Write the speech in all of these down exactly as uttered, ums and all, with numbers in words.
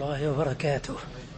الله وبركاته.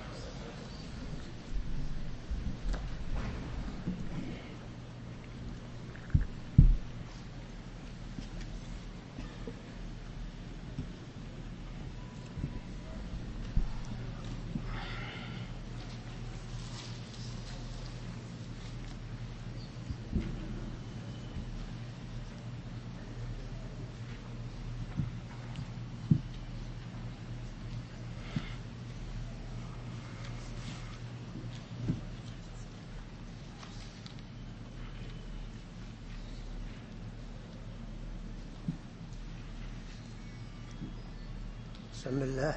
بسم الله.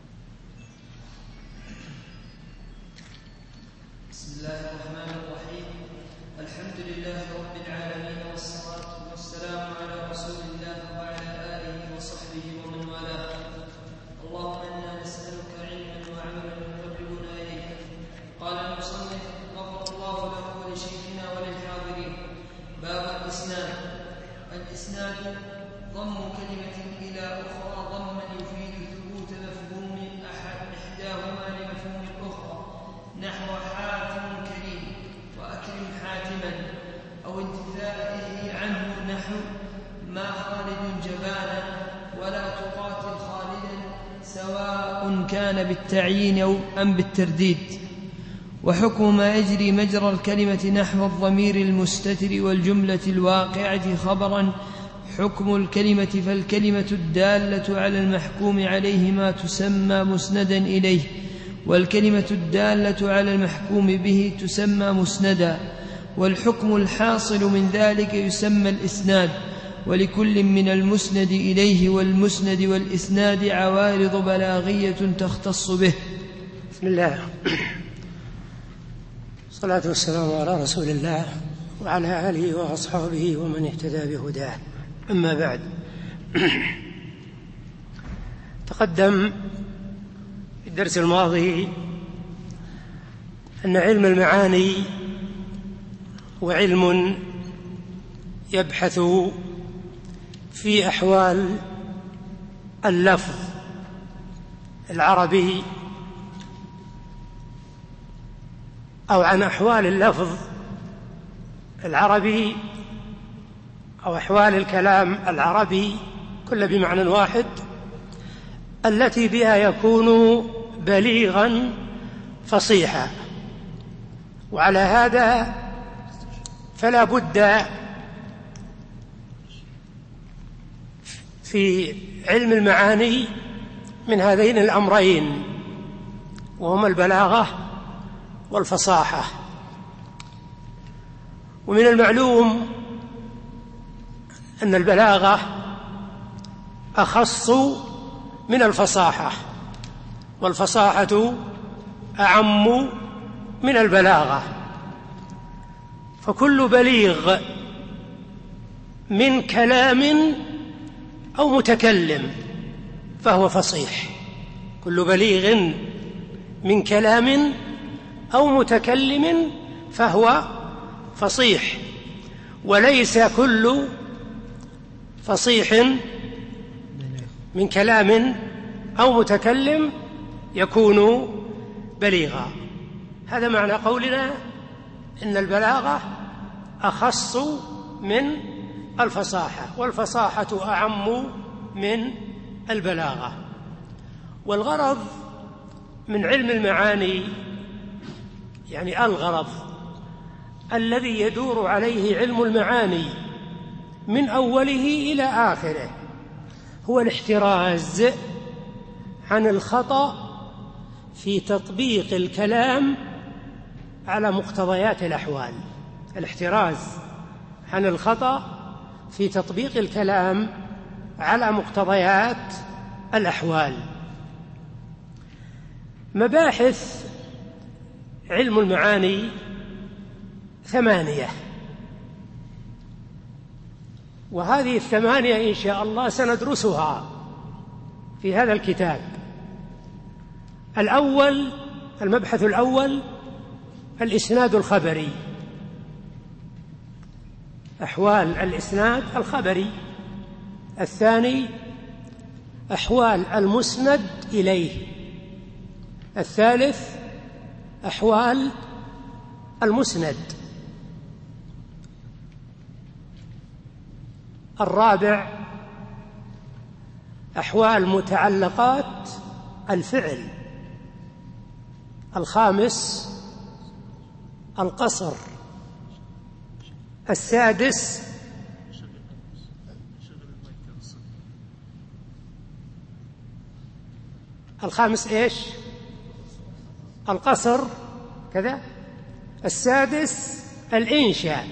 بسم الله الرحمن الرحيم. الحمد لله رب العالمين، والصلاة والسلام على رسول الله وعلى آله وصحبه ومن والاه. اللهم إنا نسألك علما وعملا يقربنا إليك. قال المصنف غفر الله له ولشيخنا وللحاضرين: باب الإسناد. الإسناد ضم كلمة إلى أخرى ضما يفيد ثبوت مفهوم إحداهما لمفهوم الأخرى، نحو حاتم كريم وأكرم حاتما، أو انتفائه عنه، نحو ما خالد جبانا ولا تقاتل خالدا، سواء كان بالتعيين أم بالترديد. وحكم ما يجري مجرى الكلمة نحو الضمير المستتر والجملة الواقعة خبرا حكم الكلمة، فالكلمة الدالة على المحكوم عليه ما تسمى مسندا إليه، والكلمة الدالة على المحكوم به تسمى مسندا، والحكم الحاصل من ذلك يسمى الإسناد. ولكل من المسند إليه والمسند والإسناد عوارض بلاغية تختص به. بسم الله، الصلاة والسلام على رسول الله وعلى آله وأصحابه ومن اهتدى بهداه. أما بعد، تقدم في الدرس الماضي أن علم المعاني هو علم يبحث في أحوال اللفظ العربي أو عن أحوال اللفظ العربي أو أحوال الكلام العربي كل بمعنى واحد، التي بها يكون بليغا فصيحا. وعلى هذا فلا بد في علم المعاني من هذين الأمرين، وهما البلاغة والفصاحة. ومن المعلوم أن البلاغة أخص من الفصاحة، والفصاحة أعم من البلاغة، فكل بليغ من كلام أو متكلم فهو فصيح. كل بليغ من كلام أو متكلم فهو فصيح، وليس كل فصيح من كلام أو متكلم يكون بليغا. هذا معنى قولنا إن البلاغة أخص من الفصاحة، والفصاحة أعم من البلاغة. والغرض من علم المعاني، يعني الغرض الذي يدور عليه علم المعاني من أوله إلى آخره، هو الاحتراز عن الخطأ في تطبيق الكلام على مقتضيات الأحوال. الاحتراز عن الخطأ في تطبيق الكلام على مقتضيات الأحوال. مباحث علم المعاني ثمانية، وهذه الثمانية إن شاء الله سندرسها في هذا الكتاب. الأول، المبحث الأول الإسناد الخبري، أحوال الإسناد الخبري. الثاني أحوال المسند إليه، الثالث أحوال المسند. الرابع أحوال متعلقات الفعل. الخامس القصر. السادس الخامس إيش؟ القصر كذا. السادس الإنشاء.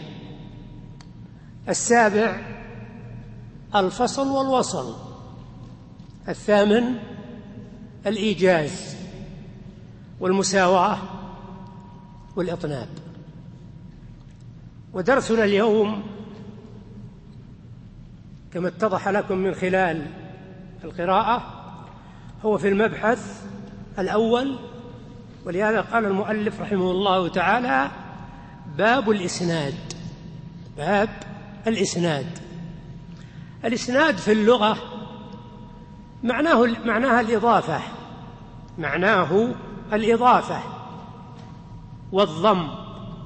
السابع الفصل والوصل. الثامن الإيجاز والمساواة والإطناب. ودرسنا اليوم كما اتضح لكم من خلال القراءة هو في المبحث الأول، ولهذا قال المؤلف رحمه الله تعالى: باب الإسناد. باب الإسناد. الإسناد في اللغة معناه معناها الإضافة، معناه الإضافة والضم.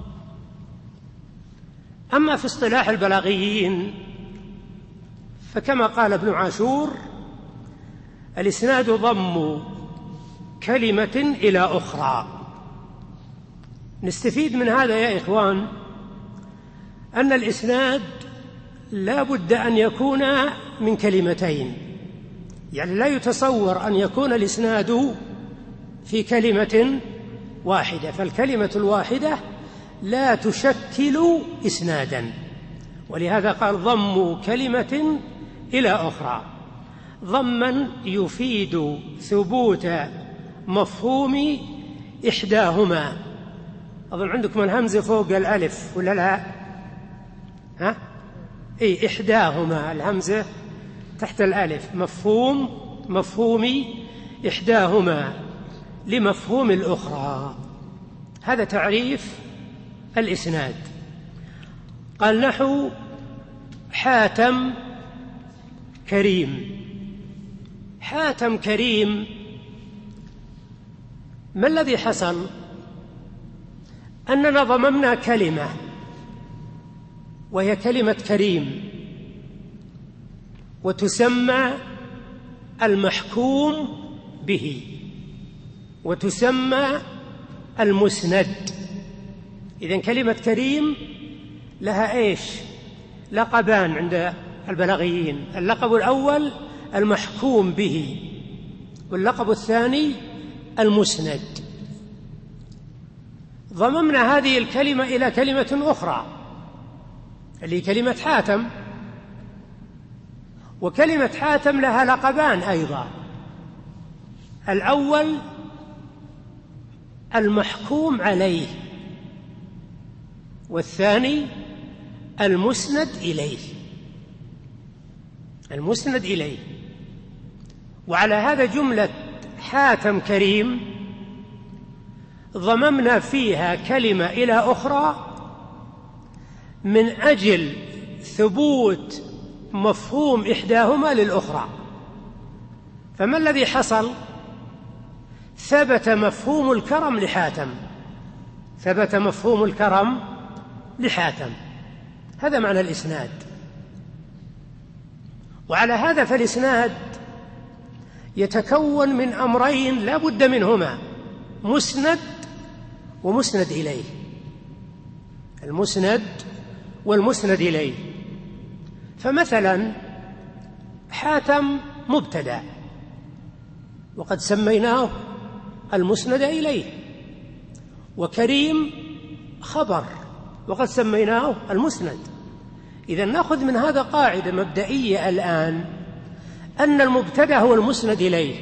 أما في اصطلاح البلاغيين فكما قال ابن عاشور: الإسناد ضم كلمة إلى أخرى. نستفيد من هذا يا إخوان أن الإسناد لا بد أن يكون من كلمتين، يعني لا يتصور أن يكون الإسناد في كلمة واحدة، فالكلمة الواحدة لا تشكل إسنادا، ولهذا قال: ضم كلمة إلى أخرى. ضما يفيد ثبوت مفهوم إحداهما. أظن عندكم الهمزة فوق الألف ولا لا؟ ها؟ إيه، إحداهما، الهمزة تحت الألف. مفهوم مفهوم إحداهما لمفهوم الأخرى. هذا تعريف الإسناد. قال: نحو حاتم كريم. حاتم كريم، ما الذي حصل؟ أننا ضممنا كلمة وهي كلمة كريم، وتسمى المحكوم به وتسمى المسند. إذن كلمة كريم لها إيش؟ لقبان عند البلاغيين: اللقب الأول المحكوم به، واللقب الثاني المسند. ضممنا هذه الكلمة إلى كلمة أخرى اللي كلمة حاتم، وكلمة حاتم لها لقبان أيضا: الأول المحكوم عليه، والثاني المسند إليه. المسند إليه. وعلى هذا جملة حاتم كريم ضممنا فيها كلمة إلى أخرى من أجل ثبوت مفهوم إحداهما للأخرى. فما الذي حصل؟ ثبت مفهوم الكرم لحاتم، ثبت مفهوم الكرم لحاتم. هذا معنى الإسناد. وعلى هذا فالإسناد يتكون من أمرين لا بد منهما: مسند ومسند إليه. المسند والمسند إليه. فمثلا حاتم مبتدأ وقد سميناه المسند إليه، وكريم خبر وقد سميناه المسند. إذن نأخذ من هذا قاعدة مبدئية الآن: أن المبتدأ هو المسند إليه،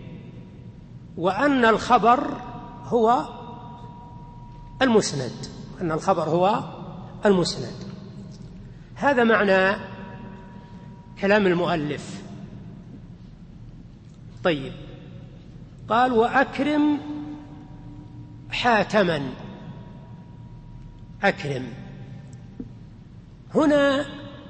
وأن الخبر هو المسند، أن الخبر هو المسند. هذا معنى كلام المؤلف. طيب، قال: وأكرم حاتما. أكرم هنا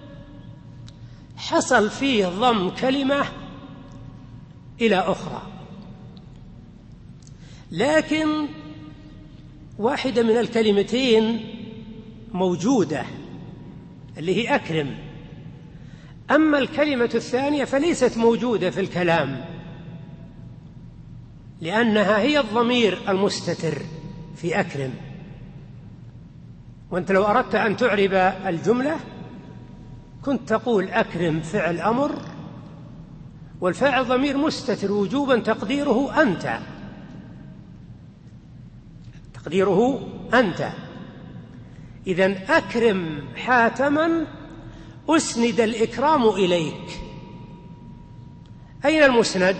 حصل فيه ضم كلمة إلى أخرى، لكن واحدة من الكلمتين موجودة اللي هي أكرم، أما الكلمة الثانية فليست موجودة في الكلام، لأنها هي الضمير المستتر في أكرم. وأنت لو أردت أن تعرب الجملة كنت تقول أكرم فعل أمر، والفاعل ضمير مستتر وجوبا تقديره أنت، تقديره أنت. إذن أكرم حاتما أسند الإكرام إليك. أين المسند؟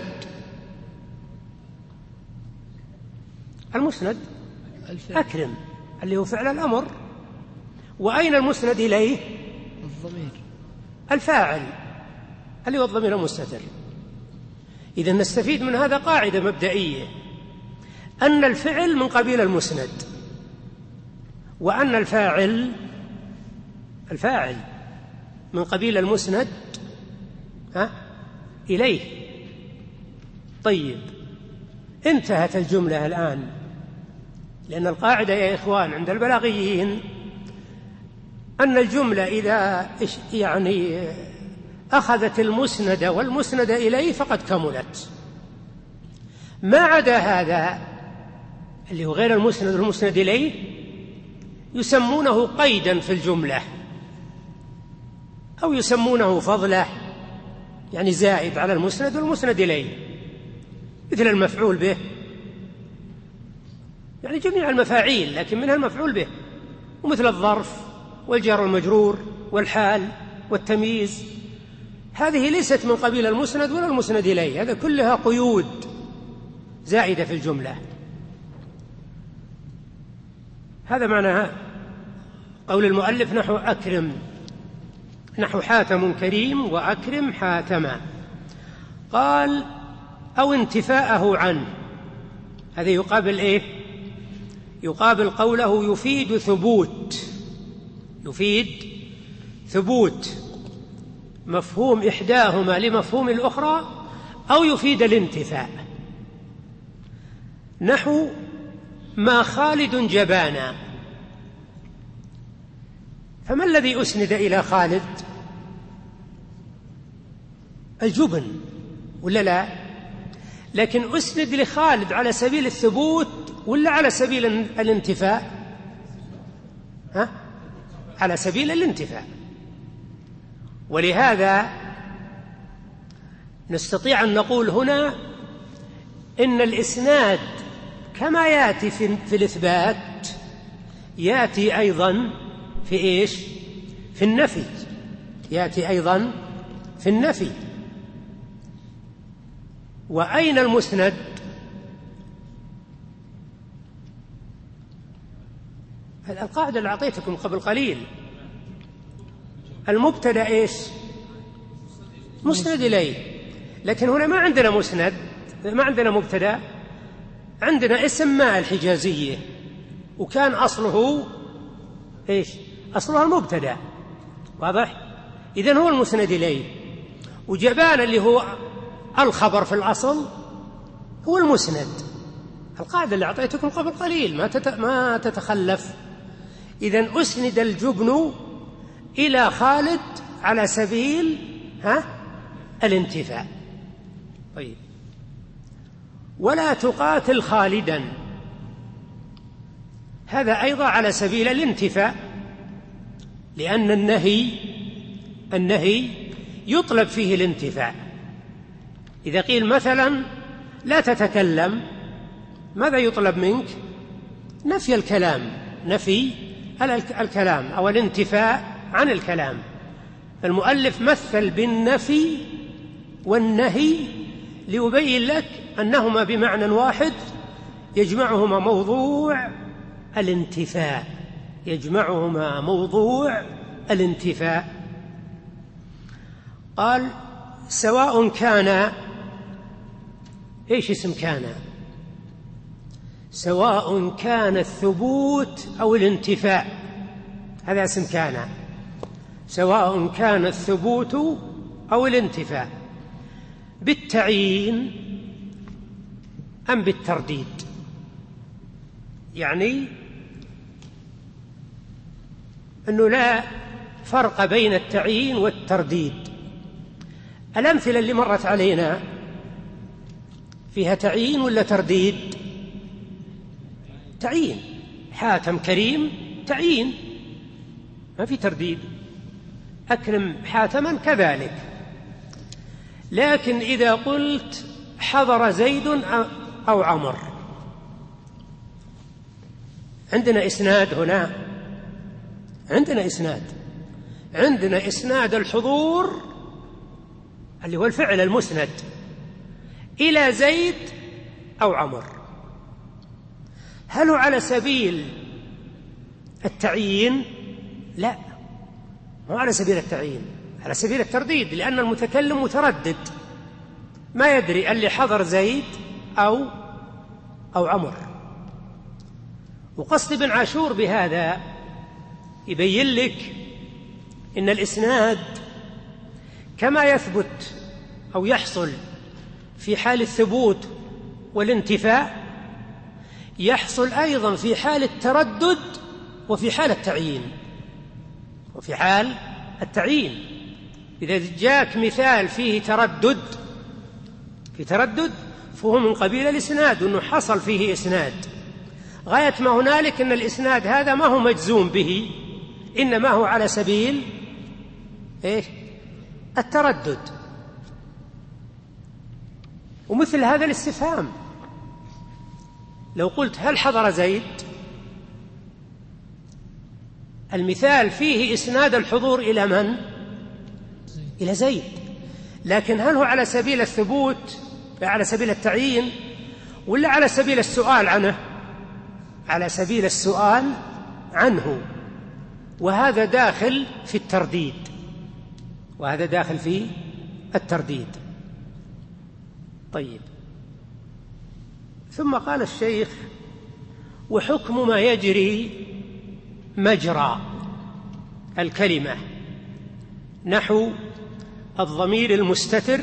المسند أكرم اللي هو فعل الأمر. وأين المسند إليه؟ الضمير الفاعل اللي هو الضمير المستتر. إذن نستفيد من هذا قاعدة مبدئية، أن الفعل من قبيل المسند، وأن الفاعل الفاعل من قبيل المسند ها إليه. طيب، انتهت الجملة الآن، لأن القاعدة يا إخوان عند البلاغيين أن الجملة إذا يعني أخذت المسند والمسند إليه فقد كملت. ما عدا هذا اللي هو غير المسند والمسند إليه يسمونه قيدا في الجملة، أو يسمونه فضله، يعني زائد على المسند والمسند إليه، مثل المفعول به، يعني جميع المفاعيل لكن منها المفعول به، ومثل الظرف والجار والمجرور والحال والتمييز. هذه ليست من قبيل المسند ولا المسند إليه، هذا كلها قيود زائدة في الجملة. هذا معنى قول المؤلف نحو أكرم، نحو حاتم كريم وأكرم حاتما. قال أو انتفاءه عنه، هذا يقابل إيه؟ يقابل قوله يفيد ثبوت، يفيد ثبوت مفهوم إحداهما لمفهوم الأخرى، أو يفيد الانتفاء. نحو ما خالد جبانا، فما الذي أسند إلى خالد؟ الجبن ولا لا؟ لكن أسند لخالد على سبيل الثبوت ولا على سبيل الانتفاء؟ ها؟ على سبيل الانتفاء. ولهذا نستطيع أن نقول هنا إن الإسناد كما يأتي في, في الإثبات يأتي أيضا في إيش؟ في النفي، يأتي أيضا في النفي. وأين المسند؟ القاعدة اللي أعطيتكم قبل قليل، المبتدأ إيش؟ مسند إليه. لكن هنا ما عندنا مسند، ما عندنا مبتدأ، عندنا اسم ماء الحجازية، وكان أصله إيش؟ أصلها المبتدأ، واضح؟ إذن هو المسند إليه. وجبان اللي هو الخبر في الأصل هو المسند. القاعدة اللي أعطيتكم قبل قليل ما ما تتخلف. إذن أسند الجبن إلى خالد على سبيل ها الانتفاء. طيب، ولا تقاتل خالدا، هذا أيضا على سبيل الانتفاء، لأن النهي النهي يطلب فيه الانتفاء. إذا قيل مثلا لا تتكلم، ماذا يطلب منك؟ نفي الكلام، نفي الكلام أو الانتفاء عن الكلام. المؤلف مثل بالنفي والنهي ليبين لك أنهما بمعنى واحد، يجمعهما موضوع الانتفاء، يجمعهما موضوع الانتفاء. قال سواء كان، إيش اسم كان؟ سواء كان الثبوت أو الانتفاء، هذا اسم كان. سواء كان الثبوت أو الانتفاء بالتعيين أم بالترديد. يعني أنه لا فرق بين التعيين والترديد. الأمثلة اللي مرت علينا فيها تعيين ولا ترديد؟ تعيين. حاتم كريم تعيين، ما في ترديد. أكرم حاتما كذلك. لكن إذا قلت حضر زيد أو عمر، عندنا إسناد هنا، عندنا إسناد عندنا إسناد الحضور اللي هو الفعل المسند إلى زيد أو عمر. هل هو على سبيل التعيين؟ لا، مو على سبيل التعيين، على سبيل الترديد، لأن المتكلم متردد ما يدري اللي حضر زيد أو أو عمر. وقصد ابن عاشور بهذا يبين لك إن الإسناد كما يثبت أو يحصل في حال الثبوت والانتفاء، يحصل أيضا في حال التردد وفي حال التعيين. وفي حال التعيين إذا جاءك مثال فيه تردد في تردد فهو من قبيل الإسناد، وأنه حصل فيه إسناد. غاية ما هنالك أن الإسناد هذا ما هو مجزوم به، إنما هو على سبيل إيش؟ التردد. ومثل هذا الاستفهام، لو قلت هل حضر زيد، المثال فيه إسناد الحضور إلى من؟ إلى زيد. لكن هل هو على سبيل الثبوت، على سبيل التعيين، ولا على سبيل السؤال عنه؟ على سبيل السؤال عنه، وهذا داخل في الترديد، وهذا داخل في الترديد. طيب، ثم قال الشيخ: وحكم ما يجري مجرى الكلمة نحو الضمير المستتر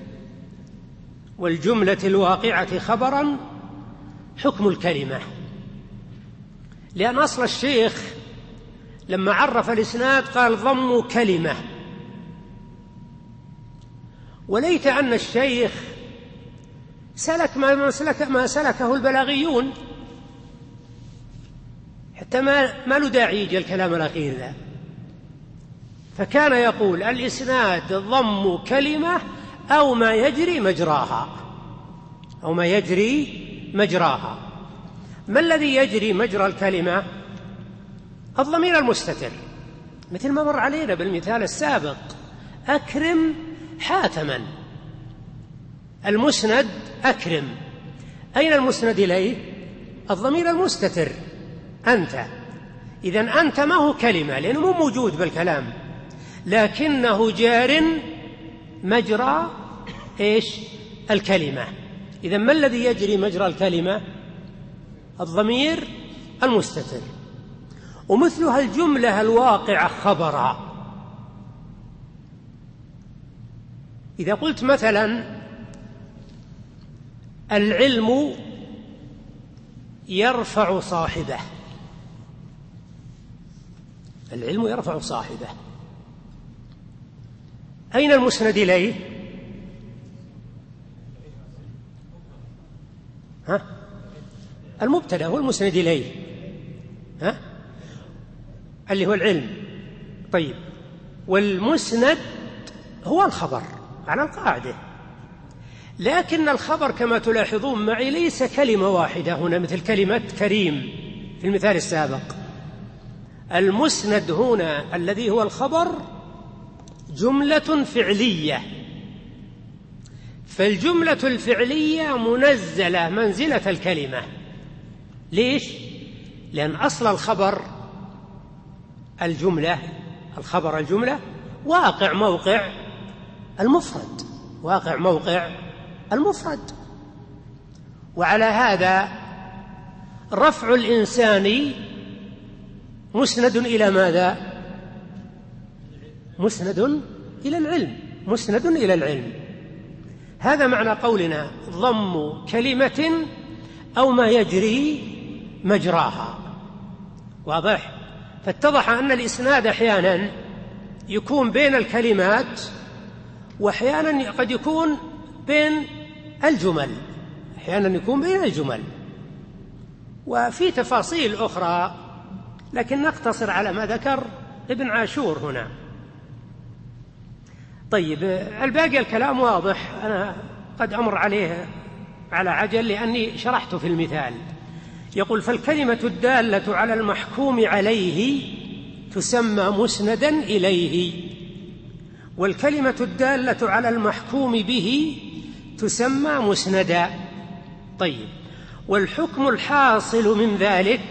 والجملة الواقعة خبرا حكم الكلمة. لأن أصل الشيخ لما عرف الإسناد قال ضم كلمة، وليت أن الشيخ سلك ما سلك ما سلكه البلاغيون، حتى ما ما له داعي يجي الكلام الأخير ذا. فكان يقول الإسناد ضم كلمة أو ما يجري مجراها، أو ما يجري مجراها. ما الذي يجري مجرى الكلمة؟ الضمير المستتر، مثل ما مر علينا بالمثال السابق: أكرم حاتما. المسند أكرم، أين المسند إليه؟ الضمير المستتر أنت. إذن أنت ما هو كلمة لأنه مو موجود بالكلام، لكنه جار مجرى إيش؟ الكلمة. إذن ما الذي يجري مجرى الكلمة؟ الضمير المستتر. ومثلها الجملة الواقعة خبرا. إذا قلت مثلا العلم يرفع صاحبه، العلم يرفع صاحبه، أين المسند إليه؟ ها؟ المبتدأ هو المسند إليه، ها؟ اللي هو العلم. طيب، والمسند هو الخبر على القاعدة، لكن الخبر كما تلاحظون معي ليس كلمة واحدة هنا مثل كلمة كريم في المثال السابق. المسند هنا الذي هو الخبر جملة فعلية، فالجملة الفعلية منزلة منزلة الكلمة. ليش؟ لأن أصل الخبر الجملة، الخبر الجملة واقع موقع المفرد، واقع موقع المفرد. وعلى هذا رفع الإنسان مسند إلى ماذا؟ مسند إلى العلم، مسند إلى العلم. هذا معنى قولنا ضم كلمة أو ما يجري مجراها. واضح؟ فاتضح أن الإسناد أحيانا يكون بين الكلمات، وأحيانا قد يكون بين الجمل، أحيانا يكون بين الجمل، وفي تفاصيل أخرى، لكن نقتصر على ما ذكر ابن عاشور هنا. طيب، الباقي الكلام واضح، أنا قد أمر عليه على عجل لأني شرحته في المثال. يقول: فالكلمة الدالة على المحكوم عليه تسمى مسندا إليه، والكلمة الدالة على المحكوم به تسمى مسندا. طيب، والحكم الحاصل من ذلك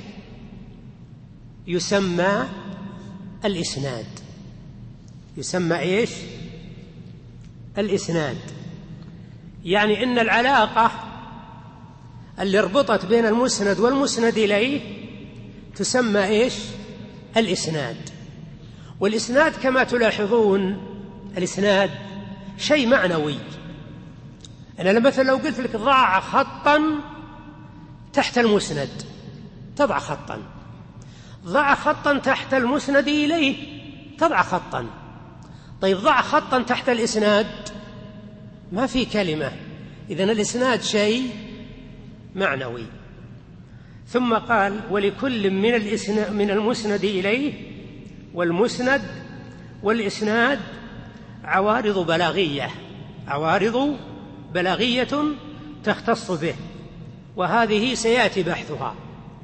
يسمى الإسناد. يسمى إيش؟ الإسناد. يعني إن العلاقة اللي اربطت بين المسند والمسند إليه تسمى إيش؟ الإسناد. والإسناد كما تلاحظون الإسناد شيء معنوي. أنا مثلا لو قلت لك ضع خطا تحت المسند تضع خطا، ضع خطا تحت المسند إليه تضع خطا. طيب، ضع خطا تحت الإسناد ما في كلمة. إذن الإسناد شيء معنوي. ثم قال: ولكل من الإسناد من المسند إليه والمسند والإسناد عوارض بلاغية، عوارض بلاغية تختص به، وهذه سيأتي بحثها.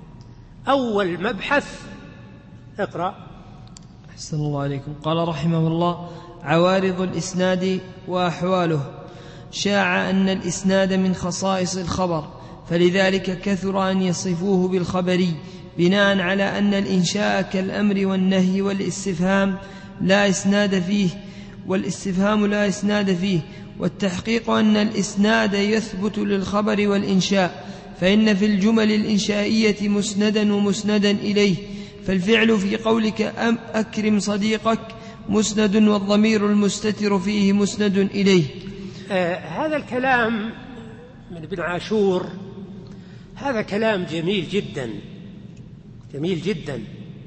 أول مبحث، اقرأ. أحسن الله عليكم. قال رحمه الله: عوارض الإسناد وأحواله. شاع أن الإسناد من خصائص الخبر، فلذلك كثر أن يصفوه بالخبري، بناء على أن الإنشاء كالأمر والنهي والاستفهام لا إسناد فيه، والاستفهام لا إسناد فيه. والتحقيق أن الإسناد يثبت للخبر والإنشاء، فإن في الجمل الإنشائية مسندا ومسندا إليه. فالفعل في قولك أم أكرم صديقك مسند، والضمير المستتر فيه مسند إليه. آه هذا الكلام من ابن عاشور هذا كلام جميل جدا، جميل جدا.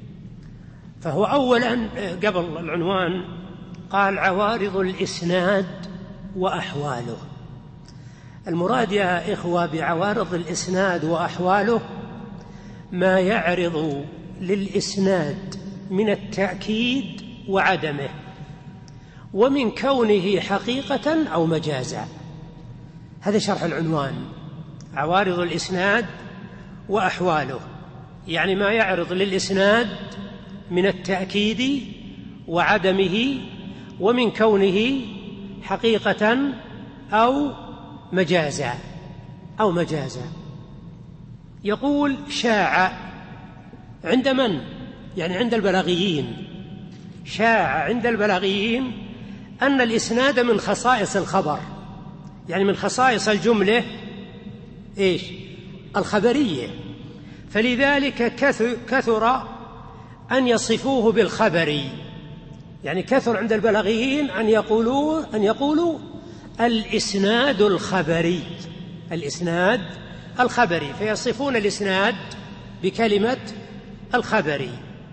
فهو أولا قبل العنوان قال: عوارض الإسناد وأحواله. المراد يا إخوة بعوارض الإسناد وأحواله ما يعرض للإسناد من التأكيد وعدمه، ومن كونه حقيقة أو مجازا. هذا شرح العنوان: عوارض الإسناد وأحواله، يعني ما يعرض للإسناد من التأكيد وعدمه، ومن كونه حقيقة أو مجازا أو مجازا. يقول: شاع عند من؟ يعني عند البلاغيين. شاع عند البلاغيين أن الإسناد من خصائص الخبر، يعني من خصائص الجملة إيش؟ الخبرية. فلذلك كثر أن يصفوه بالخبري، يعني كثر عند البلاغيين أن يقولوا أن يقولوا الإسناد الخبري، الإسناد الخبري، فيصفون الإسناد بكلمة الخبري.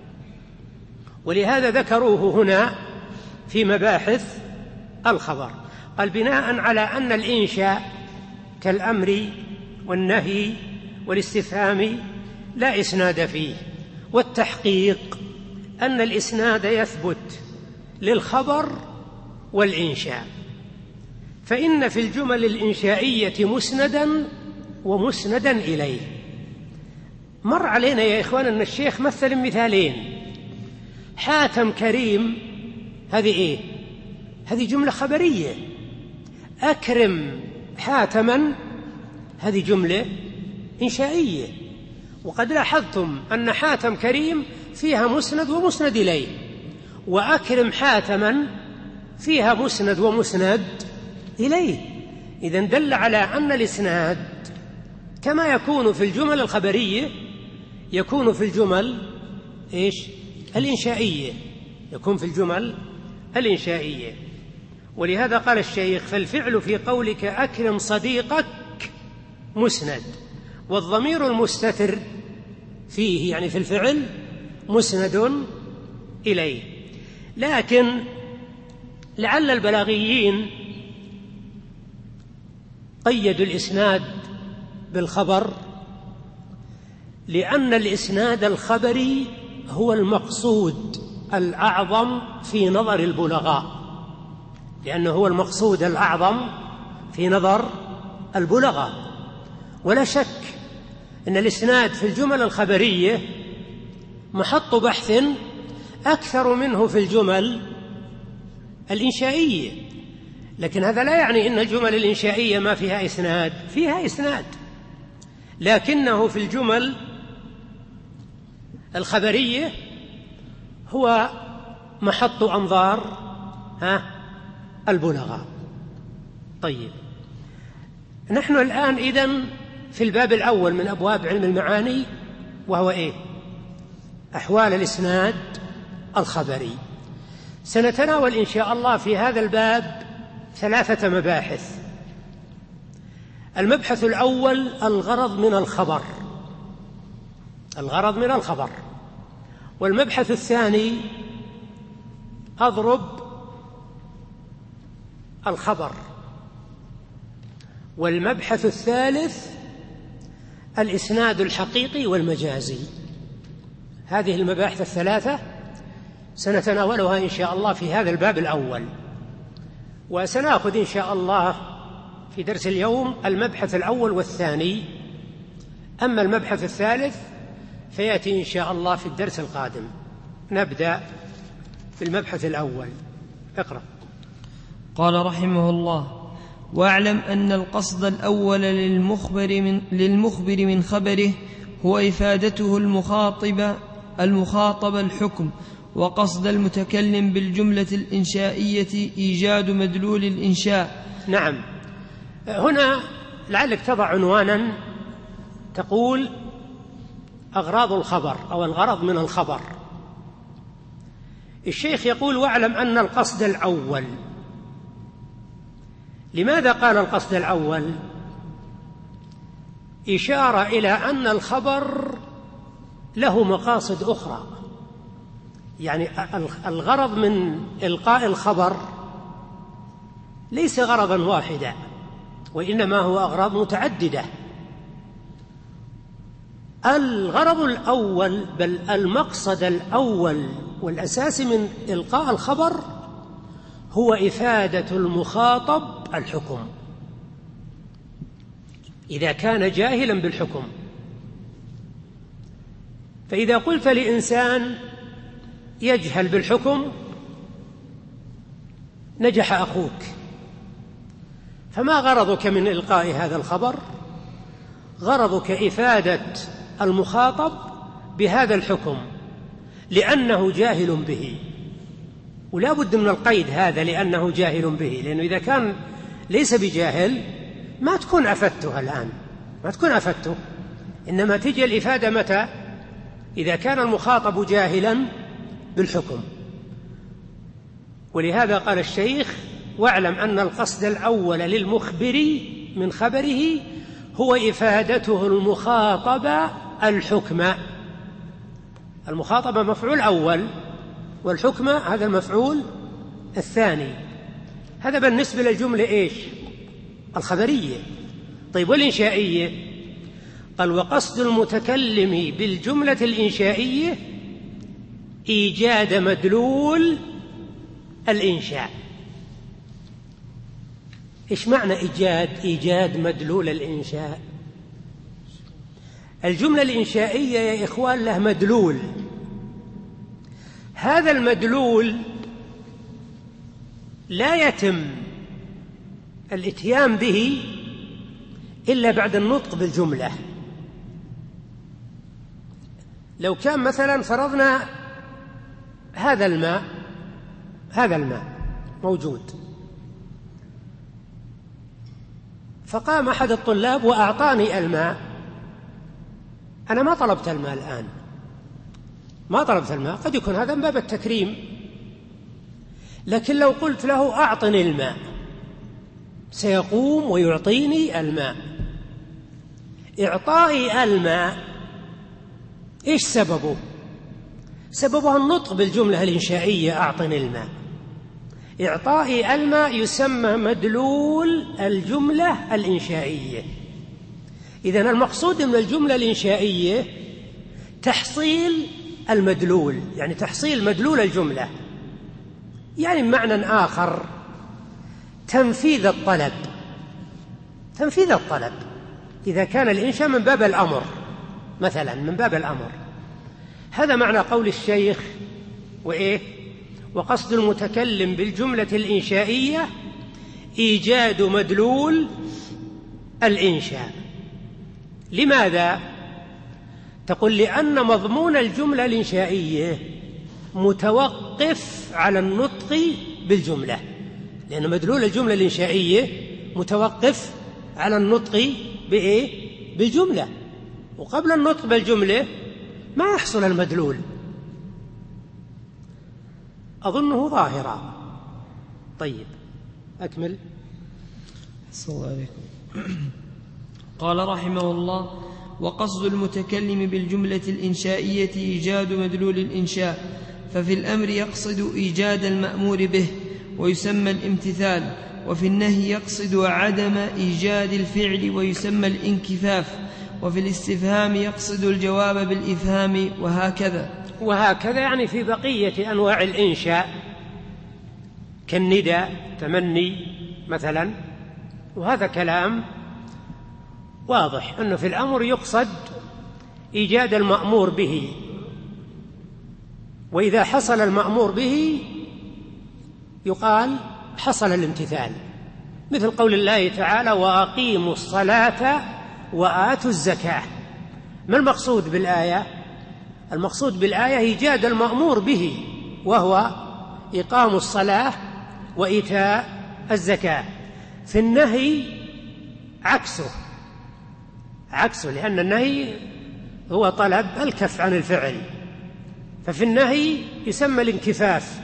ولهذا ذكروه هنا في مباحث الخبر. قال: بناء على أن الإنشاء كالأمر والنهي والاستفهام لا إسناد فيه، والتحقيق أن الإسناد يثبت للخبر والإنشاء، فإن في الجمل الإنشائية مسندا ومسندا إليه. مر علينا يا إخوان أن الشيخ مثل مثالين: حاتم كريم، هذه إيه؟ هذه جملة خبرية. أكرم حاتما، هذه جملة إنشائية. وقد لاحظتم أن حاتم كريم فيها مسند ومسند إليه، وأكرم حاتما فيها مسند ومسند إليه. إذن دل على أن الإسناد كما يكون في الجمل الخبرية يكون في الجمل إيش؟ الإنشائية، يكون في الجمل الإنشائية. ولهذا قال الشيخ: فالفعل في قولك أكرم صديقك مسند، والضمير المستتر فيه يعني في الفعل مسند إليه. لكن لعل البلاغيين قيدوا الإسناد بالخبر لأن الإسناد الخبري هو المقصود الأعظم في نظر البلغاء، لأنه هو المقصود الأعظم في نظر البلغاء. ولا شك أن الإسناد في الجمل الخبرية محط بحث أكثر منه في الجمل الإنشائية، لكن هذا لا يعني أن الجمل الإنشائية ما فيها إسناد، فيها إسناد، لكنه في الجمل الخبرية هو محط أنظار ها البلغاء. طيب، نحن الآن إذن في الباب الأول من أبواب علم المعاني، وهو إيه؟ أحوال الإسناد الخبري. سنتناول إن شاء الله في هذا الباب ثلاثة مباحث. المبحث الأول الغرض من الخبر، الغرض من الخبر. والمبحث الثاني أضرب الخبر. والمبحث الثالث الإسناد الحقيقي والمجازي. هذه المباحث الثلاثة سنتناولها إن شاء الله في هذا الباب الأول، وسنأخذ إن شاء الله في درس اليوم المبحث الأول والثاني. أما المبحث الثالث فيأتي إن شاء الله في الدرس القادم. نبدأ بالمبحث الأول. اقرأ. قال رحمه الله: واعلم أن القصد الأول للمخبر من, للمخبر من خبره هو إفادته المخاطب المخاطب الحكم، وقصد المتكلم بالجملة الإنشائية إيجاد مدلول الإنشاء. نعم، هنا لعلك تضع عنوانا تقول أغراض الخبر أو الغرض من الخبر. الشيخ يقول: واعلم أن القصد الأول. لماذا قال القصد الأول؟ إشارة إلى أن الخبر له مقاصد أخرى، يعني الغرض من إلقاء الخبر ليس غرضا واحدا، وإنما هو أغراض متعددة. الغرض الأول بل المقصد الأول والأساس من إلقاء الخبر هو إفادة المخاطب الحكم إذا كان جاهلا بالحكم. فإذا قلت لإنسان يجهل بالحكم: نجح أخوك، فما غرضك من إلقاء هذا الخبر؟ غرضك إفادة المخاطب بهذا الحكم لأنه جاهل به. ولا بد من القيد هذا لأنه جاهل به، لأنه إذا كان ليس بجاهل ما تكون أفدته الآن، ما تكون أفدته، إنما تجي الإفادة متى؟ إذا كان المخاطب جاهلا بالحكم. ولهذا قال الشيخ: واعلم أن القصد الأول للمخبر من خبره هو إفادته المخاطب الحكم. المخاطبة مفعول أول، والحكم هذا المفعول الثاني. هذا بالنسبة للجملة إيش؟ الخبرية. طيب، والإنشائية؟ قال: وقصد المتكلم بالجملة الإنشائية إيجاد مدلول الإنشاء. إيش معنى إيجاد إيجاد مدلول الإنشاء؟ الجملة الإنشائية يا إخوان له مدلول. هذا المدلول لا يتم الاتيان به إلا بعد النطق بالجملة. لو كان مثلا فرضنا هذا الماء هذا الماء موجود، فقام أحد الطلاب وأعطاني الماء، أنا ما طلبت الماء الآن، ما طلبت الماء، قد يكون هذا من باب التكريم. لكن لو قلت له أعطني الماء سيقوم ويعطيني الماء. إعطائي الماء إيش سببه؟ سببها النطق بالجملة الإنشائية أعطني الماء. إعطائي الماء يسمى مدلول الجملة الإنشائية. إذن المقصود من الجملة الإنشائية تحصيل المدلول، يعني تحصيل مدلول الجملة، يعني بمعنى آخر تنفيذ الطلب. تنفيذ الطلب إذا كان الإنشاء من باب الأمر، مثلا من باب الأمر. هذا معنى قول الشيخ وإيه؟ وقصد المتكلم بالجملة الإنشائية إيجاد مدلول الإنشاء. لماذا؟ تقول لأن مضمون الجملة الإنشائية متوقف على النطق بالجملة، لأن مدلول الجملة الإنشائية متوقف على النطق بإيه؟ بالجملة، وقبل النطق بالجملة ما يحصل المدلول. أظنه ظاهرا. طيب أكمل. صلى الله عليكم. قال رحمه الله: وقصد المتكلم بالجملة الإنشائية إيجاد مدلول الإنشاء، ففي الأمر يقصد إيجاد المأمور به ويسمى الامتثال، وفي النهي يقصد عدم إيجاد الفعل ويسمى الانكفاف، وفي الاستفهام يقصد الجواب بالإفهام، وهكذا وهكذا يعني في بقية أنواع الإنشاء كالنداء، تمني مثلا. وهذا كلام واضح أنه في الأمر يقصد إيجاد المأمور به، وإذا حصل المأمور به يقال حصل الامتثال، مثل قول الله تعالى: وأقيموا الصلاة وآتوا الزكاة. ما المقصود بالآية؟ المقصود بالآية إيجاد المأمور به، وهو إقام الصلاة وإيتاء الزكاة. في النهي عكسه عكسه لأن النهي هو طلب الكف عن الفعل، ففي النهي يسمى الانكفاف.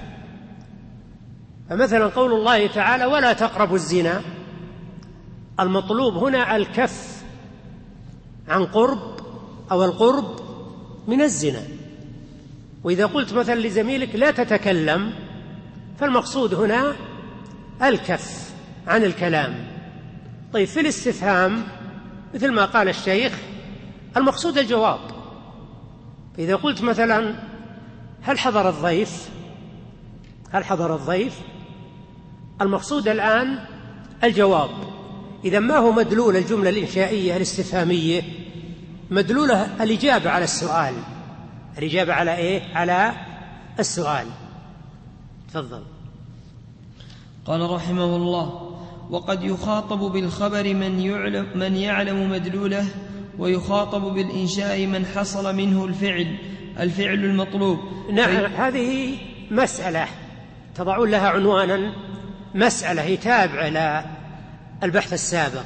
فمثلا قول الله تعالى: ولا تقربوا الزنا، المطلوب هنا الكف عن قرب أو القرب من الزنا. وإذا قلت مثلا لزميلك لا تتكلم، فالمقصود هنا الكف عن الكلام. طيب في الاستفهام مثل ما قال الشيخ المقصود الجواب. إذا قلت مثلا: هل حضر الضيف؟ هل حضر الضيف؟ المقصود الآن الجواب. إذا ما هو مدلول الجملة الإنشائية الاستفهامية؟ مدلولها الإجابة على السؤال. الإجابة على إيه؟ على السؤال. تفضل. قال رحمه الله: وقد يخاطب بالخبر من يعلم, من يعلم مدلوله، ويخاطب بالإنشاء من حصل منه الفعل الفعل المطلوب. نعم. في... هذه مسألة تضعون لها عنوانا، مسألة هي تابعة إلى البحث السابق.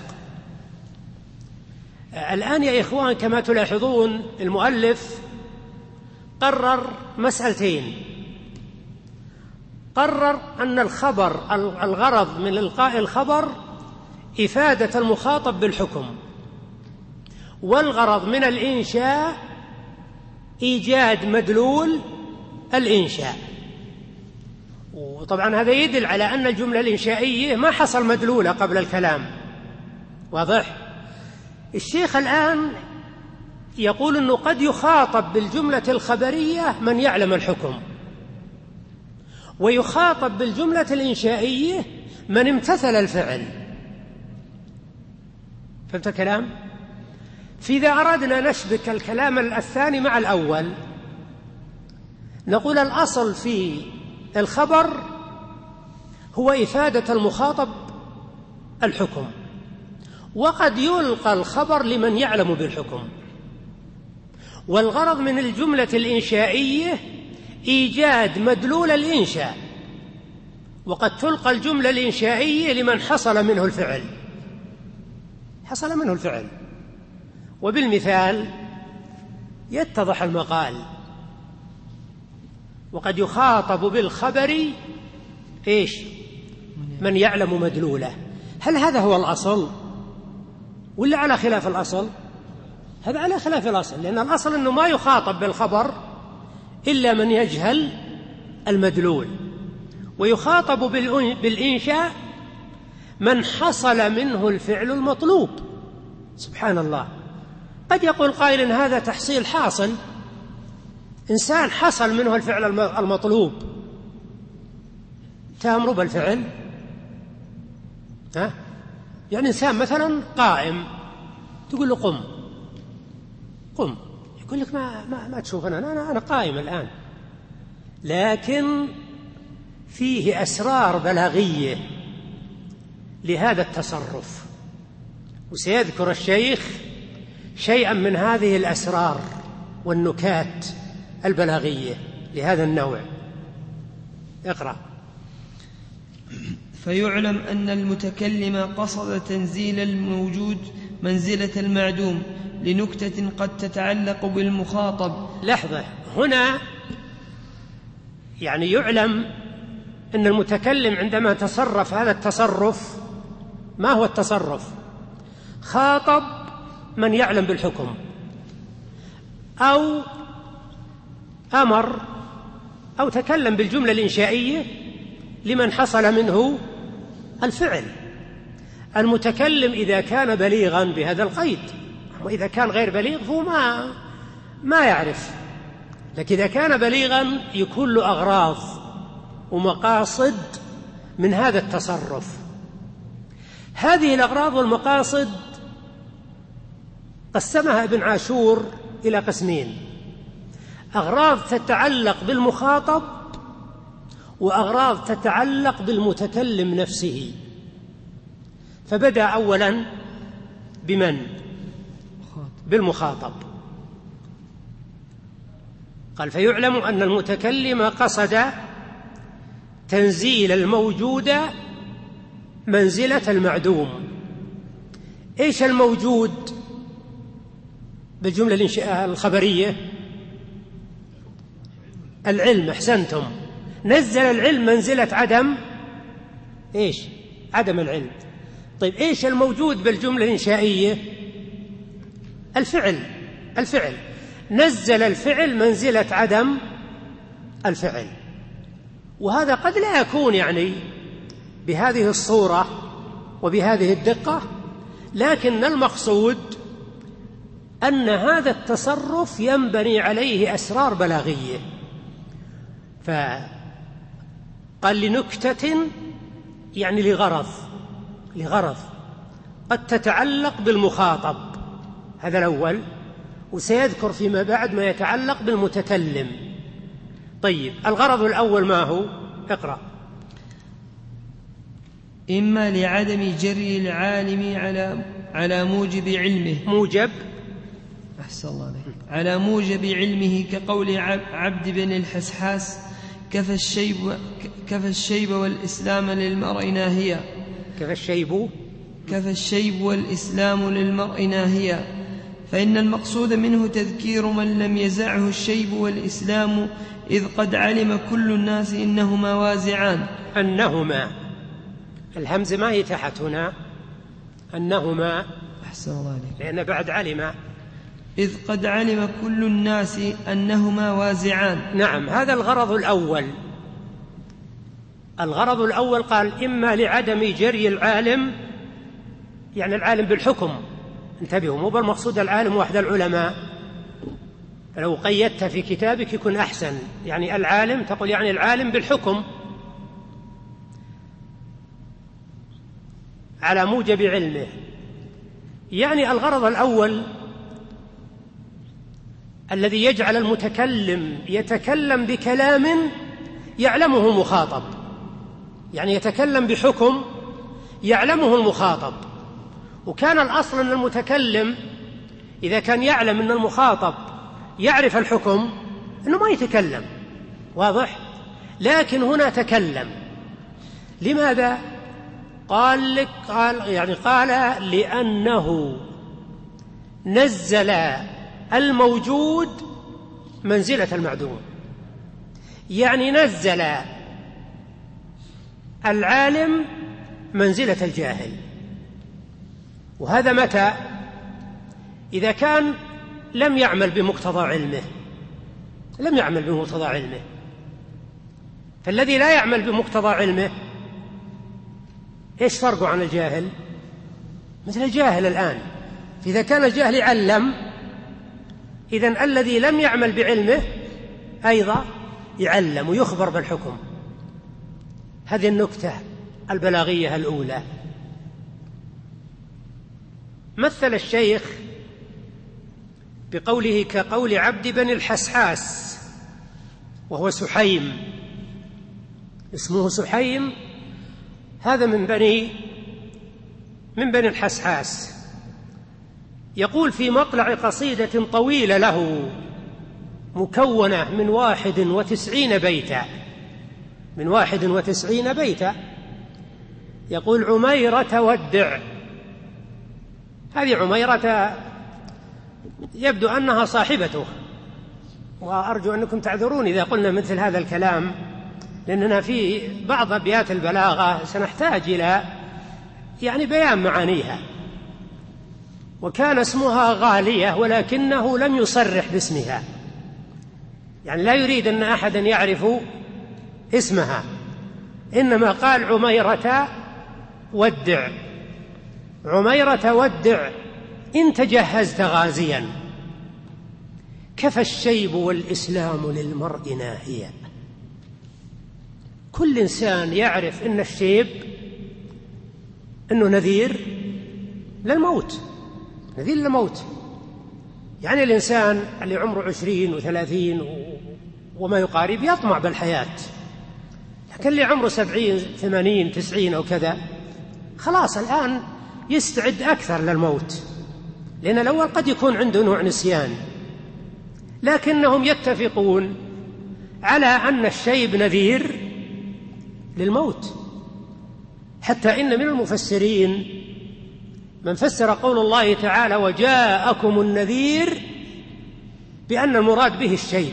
الآن يا إخوان كما تلاحظون المؤلف قرر مسألتين. قرر أن الخبر الغرض من إلقاء الخبر إفادة المخاطب بالحكم، والغرض من الإنشاء إيجاد مدلول الإنشاء. وطبعا هذا يدل على أن الجملة الإنشائية ما حصل مدلولة قبل الكلام. واضح؟ الشيخ الآن يقول أنه قد يخاطب بالجملة الخبرية من يعلم الحكم، ويخاطب بالجملة الإنشائية من امتثل الفعل. فهمت الكلام؟ فإذا أردنا نشبك الكلام الثاني مع الأول نقول الأصل في الخبر هو إفادة المخاطب الحكم، وقد يلقى الخبر لمن يعلم بالحكم، والغرض من الجملة الإنشائية إيجاد مدلول الإنشاء، وقد تلقى الجملة الإنشائية لمن حصل منه الفعل حصل منه الفعل. وبالمثال يتضح المقال. وقد يخاطب بالخبر إيش؟ من يعلم مدلوله. هل هذا هو الأصل ولا على خلاف الأصل؟ هذا على خلاف الأصل، لأن الأصل أنه ما يخاطب بالخبر إلا من يجهل المدلول، ويخاطب بالإنشاء من حصل منه الفعل المطلوب. سبحان الله، قد يقول قائل إن هذا تحصيل حاصل، إنسان حصل منه الفعل المطلوب، تأمر بالفعل؟ ها؟ يعني إنسان مثلا قائم، تقول له قم قم، يقول لك ما, ما, ما تشوف أنا, أنا, أنا قائم الآن، لكن فيه أسرار بلاغية لهذا التصرف، وسيذكر الشيخ شيئا من هذه الأسرار والنكات البلاغية لهذا النوع. اقرأ. فيعلم أن المتكلم قصد تنزيل الموجود منزلة المعدوم لنكتة قد تتعلق بالمخاطب. لحظة، هنا يعني يعلم أن المتكلم عندما تصرف هذا التصرف، ما هو التصرف؟ خاطب من يعلم بالحكم، أو أمر أو تكلم بالجملة الإنشائية لمن حصل منه الفعل. المتكلم إذا كان بليغا بهذا القيد، وإذا كان غير بليغ فهو ما, ما يعرف، لكن إذا كان بليغا يكون له أغراض ومقاصد من هذا التصرف. هذه الأغراض والمقاصد قسمها ابن عاشور إلى قسمين: أغراض تتعلق بالمخاطب، وأغراض تتعلق بالمتكلم نفسه. فبدأ أولا بمن؟ بالمخاطب. قال: فيعلم أن المتكلم قصد تنزيل الموجود منزلة المعدوم. إيش الموجود بالجملة الخبرية؟ العلم. أحسنتم، نزل العلم منزلة عدم إيش؟ عدم العلم. طيب إيش الموجود بالجملة الإنشائية؟ الفعل. الفعل نزل الفعل منزلة عدم الفعل. وهذا قد لا يكون يعني بهذه الصورة وبهذه الدقة، لكن المقصود أن هذا التصرف ينبني عليه أسرار بلاغية. فقال لنكتة يعني لغرض، لغرض قد تتعلق بالمخاطب، هذا الأول، وسيذكر فيما بعد ما يتعلق بالمتكلم. طيب الغرض الأول ما هو؟ اقرأ. إما لعدم جري العالم على على موجب علمه. موجب أحسن الله عليك. على موجب علمه، كقول عبد بن الحسحاس: كفى الشيب كفى الشيب والإسلام للمرء ناهيا. كفى الشيب كفى الشيب والإسلام للمرء ناهيا. فإن المقصود منه تذكير من لم يزعه الشيب والإسلام، إذ قد علم كل الناس إنهما وازعان. أنهما، الهمزة ما هي تحت هنا، أنهما. أحسن الله عليك. لأن بعد علم. إذ قد علم كل الناس أنهما وازعان. نعم، هذا الغرض الأول. الغرض الأول قال: إما لعدم جري العالم، يعني العالم بالحكم، انتبهوا، مو بالمقصود العالم وحد العلماء، فلو قيدت في كتابك يكون أحسن، يعني العالم تقول يعني العالم بالحكم على موجب علمه. يعني الغرض الأول الذي يجعل المتكلم يتكلم بكلام يعلمه المخاطب، يعني يتكلم بحكم يعلمه المخاطب. وكان الأصل أن المتكلم إذا كان يعلم أن المخاطب يعرف الحكم أنه ما يتكلم، واضح؟ لكن هنا تكلم. لماذا؟ قال لك قال يعني قال لأنه نزل الموجود منزلة المعدوم، يعني نزل العالم منزلة الجاهل. وهذا متى؟ إذا كان لم يعمل بمقتضى علمه لم يعمل بمقتضى علمه فالذي لا يعمل بمقتضى علمه إيش فرقه عن الجاهل؟ مثل الجاهل الآن، إذا كان الجاهل يعلم، إذن الذي لم يعمل بعلمه أيضا يعلم ويخبر بالحكم. هذه النكتة البلاغية الأولى. مثل الشيخ بقوله كقول عبد بن الحسحاس، وهو سحيم، اسمه سحيم، هذا من بني من بني الحسحاس. يقول في مطلع قصيدة طويلة له مكونة من واحد وتسعين بيتا من واحد وتسعين بيتا يقول: عميرة ودع. هذه عميرة يبدو أنها صاحبته، وأرجو أنكم تعذرون إذا قلنا مثل هذا الكلام، لأننا في بعض أبيات البلاغة سنحتاج إلى يعني بيان معانيها. وكان اسمها غالية ولكنه لم يصرح باسمها، يعني لا يريد أن أحدا يعرف اسمها، إنما قال: عميرة ودع، عميرة ودع إن تجهزت غازيا، كفى الشيب والإسلام للمرء ناهيا. كل إنسان يعرف أن الشيب أنه نذير للموت، نذير للموت. يعني الإنسان اللي عمره عشرين وثلاثين وما يقارب يطمع بالحياة، لكن اللي عمره سبعين ثمانين تسعين أو كذا خلاص الآن يستعد أكثر للموت، لأن الأول قد يكون عنده نوع نسيان، لكنهم يتفقون على أن الشيب نذير للموت. حتى إن من المفسرين من فسر قول الله تعالى: وجاءكم النذير، بأن المراد به الشيب،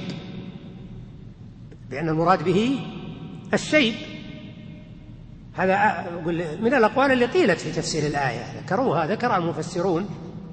بأن المراد به الشيب. هذا من الأقوال اللي قيلت في تفسير الآية، ذكروها ذكرها المفسرون.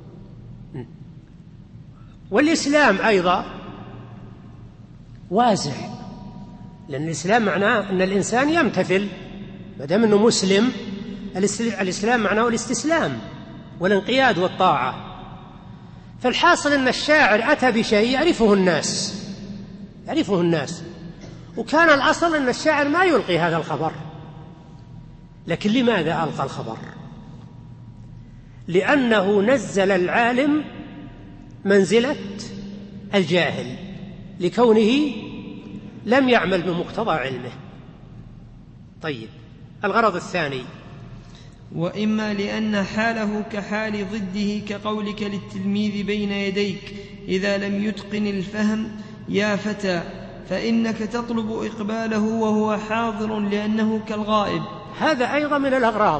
والإسلام أيضا واسع، لأن الإسلام معناه أن الإنسان يمتثل، ما دام أنه مسلم. الإسلام معناه الاستسلام والانقياد والطاعة. فالحاصل أن الشاعر أتى بشيء يعرفه الناس يعرفه الناس وكان الأصل أن الشاعر ما يلقي هذا الخبر. لكن لماذا ألقى الخبر؟ لأنه نزل العالم منزلة الجاهل، لكونه لم يعمل بمقتضى علمه. طيب، الغرض الثاني: وإما لأن حاله كحال ضده، كقولك للتلميذ بين يديك إذا لم يتقن الفهم: يا فتى، فإنك تطلب إقباله وهو حاضر لأنه كالغائب. هذا أيضا من الأغراض.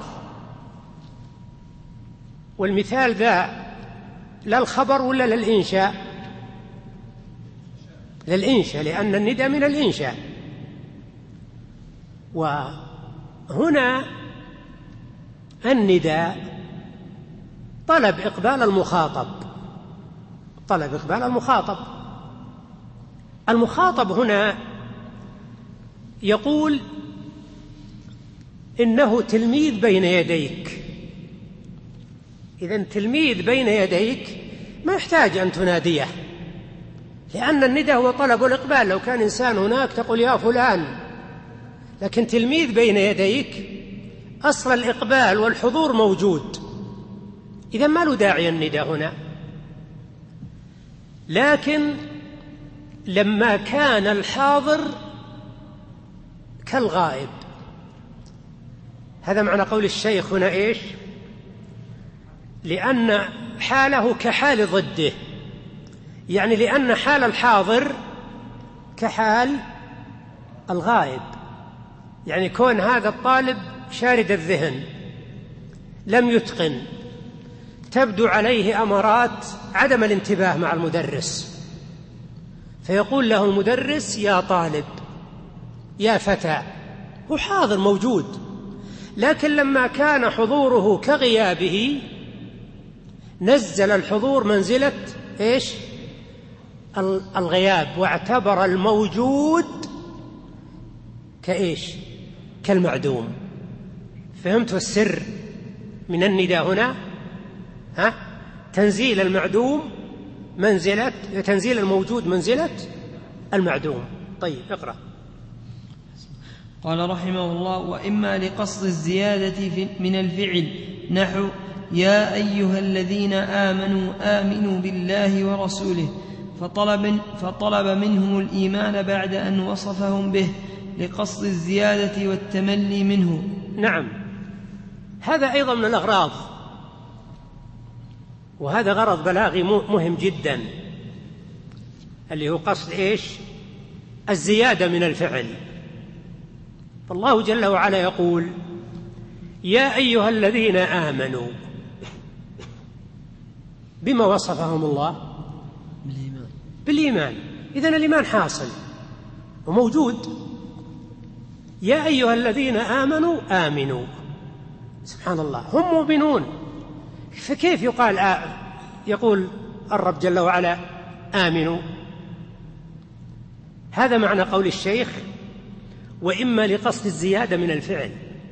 والمثال ذا لا الخبر ولا للإنشاء؟ للإنشاء، لأن الندى من الإنشاء. وهنا النداء طلب إقبال المخاطب طلب إقبال المخاطب المخاطب هنا يقول إنه تلميذ بين يديك. إذن تلميذ بين يديك ما يحتاج أن تناديه، لأن الندى هو طلب الإقبال. لو كان إنسان هناك تقول: يا فلان. لكن تلميذ بين يديك أصل الإقبال والحضور موجود، إذا ما له داعي الندى هنا. لكن لما كان الحاضر كالغائب، هذا معنى قول الشيخ هنا إيش؟ لأن حاله كحال ضده، يعني لأن حال الحاضر كحال الغائب. يعني كون هذا الطالب شارد الذهن لم يتقن، تبدو عليه أمارات عدم الانتباه مع المدرس، فيقول له المدرس: يا طالب، يا فتى. هو حاضر موجود، لكن لما كان حضوره كغيابه نزل الحضور منزلة إيش؟ الغياب واعتبر الموجود كإيش؟ كالمعدوم. فهمتوا السر من النداء هنا؟ ها؟ تنزيل المعدوم منزلة تنزيل الموجود منزلة المعدوم. طيب اقرأ. قال رحمه الله: وإما لقصد الزيادة من الفعل نحو يا أيها الذين آمنوا آمنوا بالله ورسوله، فطلب, فطلب منهم الإيمان بعد أن وصفهم به لقصد الزيادة والتملي منه. نعم، هذا أيضا من الأغراض، وهذا غرض بلاغي مهم جدا، اللي هو قصد إيش؟ الزيادة من الفعل. فالله جل وعلا يقول يا أيها الذين آمنوا، بما وصفهم الله؟ بالإيمان. بالإيمان. إذن الإيمان حاصل وموجود. يا أيها الذين آمنوا آمنوا، سبحان الله، هم مؤمنون، فكيف يقال آ... يقول الرب جل وعلا آمنوا؟ هذا معنى قول الشيخ وإما لقصد الزيادة من الفعل،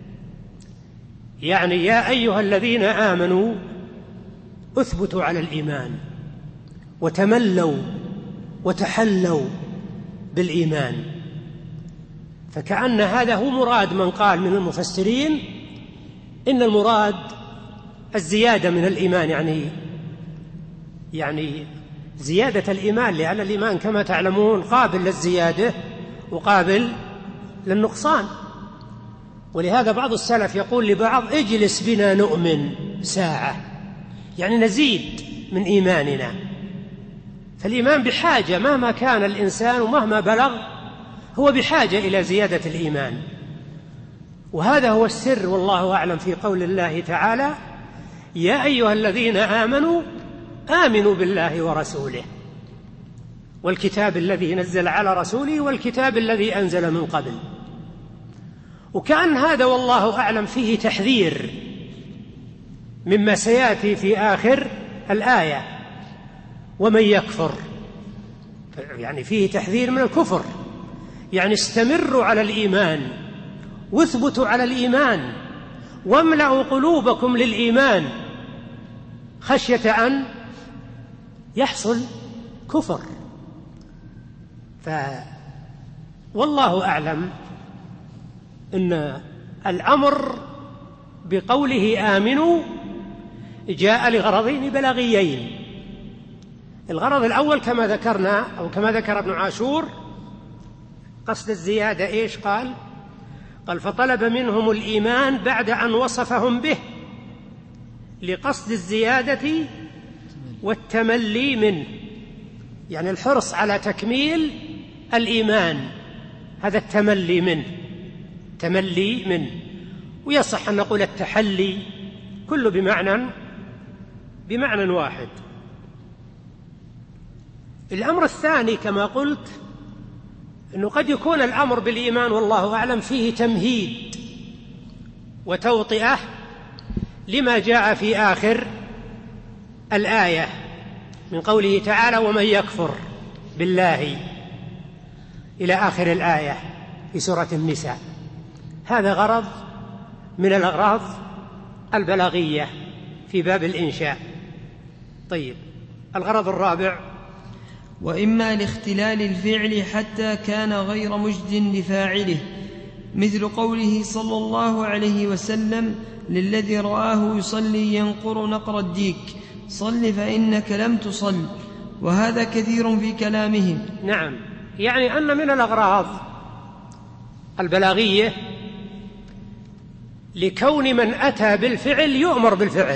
يعني يا أيها الذين آمنوا اثبتوا على الإيمان وتملوا وتحلوا بالإيمان. فكأن هذا هو مراد من قال من المفسرين إن المراد الزيادة من الإيمان، يعني يعني زيادة الإيمان، لأن الإيمان كما تعلمون قابل للزيادة وقابل للنقصان. ولهذا بعض السلف يقول لبعض اجلس بنا نؤمن ساعة، يعني نزيد من إيماننا. فالإيمان بحاجة، مهما كان الإنسان ومهما بلغ هو بحاجة إلى زيادة الإيمان. وهذا هو السر والله أعلم في قول الله تعالى يا أيها الذين آمنوا آمنوا بالله ورسوله والكتاب الذي نزل على رسوله والكتاب الذي أنزل من قبل. وكأن هذا والله أعلم فيه تحذير مما سيأتي في آخر الآية ومن يكفر، يعني فيه تحذير من الكفر، يعني استمروا على الإيمان واثبتوا على الإيمان واملأوا قلوبكم للإيمان خشية أن يحصل كفر. فوالله أعلم إن الأمر بقوله آمنوا جاء لغرضين بلاغيين. الغرض الأول كما ذكرنا أو كما ذكر ابن عاشور قصد الزيادة إيش قال؟ قال فطلب منهم الإيمان بعد أن وصفهم به لقصد الزيادة والتملي منه، يعني الحرص على تكميل الإيمان، هذا التملي منه، تملي منه. ويصح أن نقول التحلي، كله بمعنى بمعنى واحد. الأمر الثاني كما قلت أنه قد يكون الأمر بالإيمان والله أعلم فيه تمهيد وتوطئة لما جاء في آخر الآية من قوله تعالى ومن يكفر بالله إلى آخر الآية في سورة النساء. هذا غرض من الأغراض البلاغية في باب الإنشاء. طيب، الغرض الرابع وإما لاختلال الفعل حتى كان غير مجد لفاعله، مثل قوله صلى الله عليه وسلم للذي رآه يصلي ينقر نقر الديك صل فإنك لم تصل، وهذا كثير في كلامهم. نعم، يعني أن من الأغراض البلاغية لكون من أتى بالفعل يؤمر بالفعل،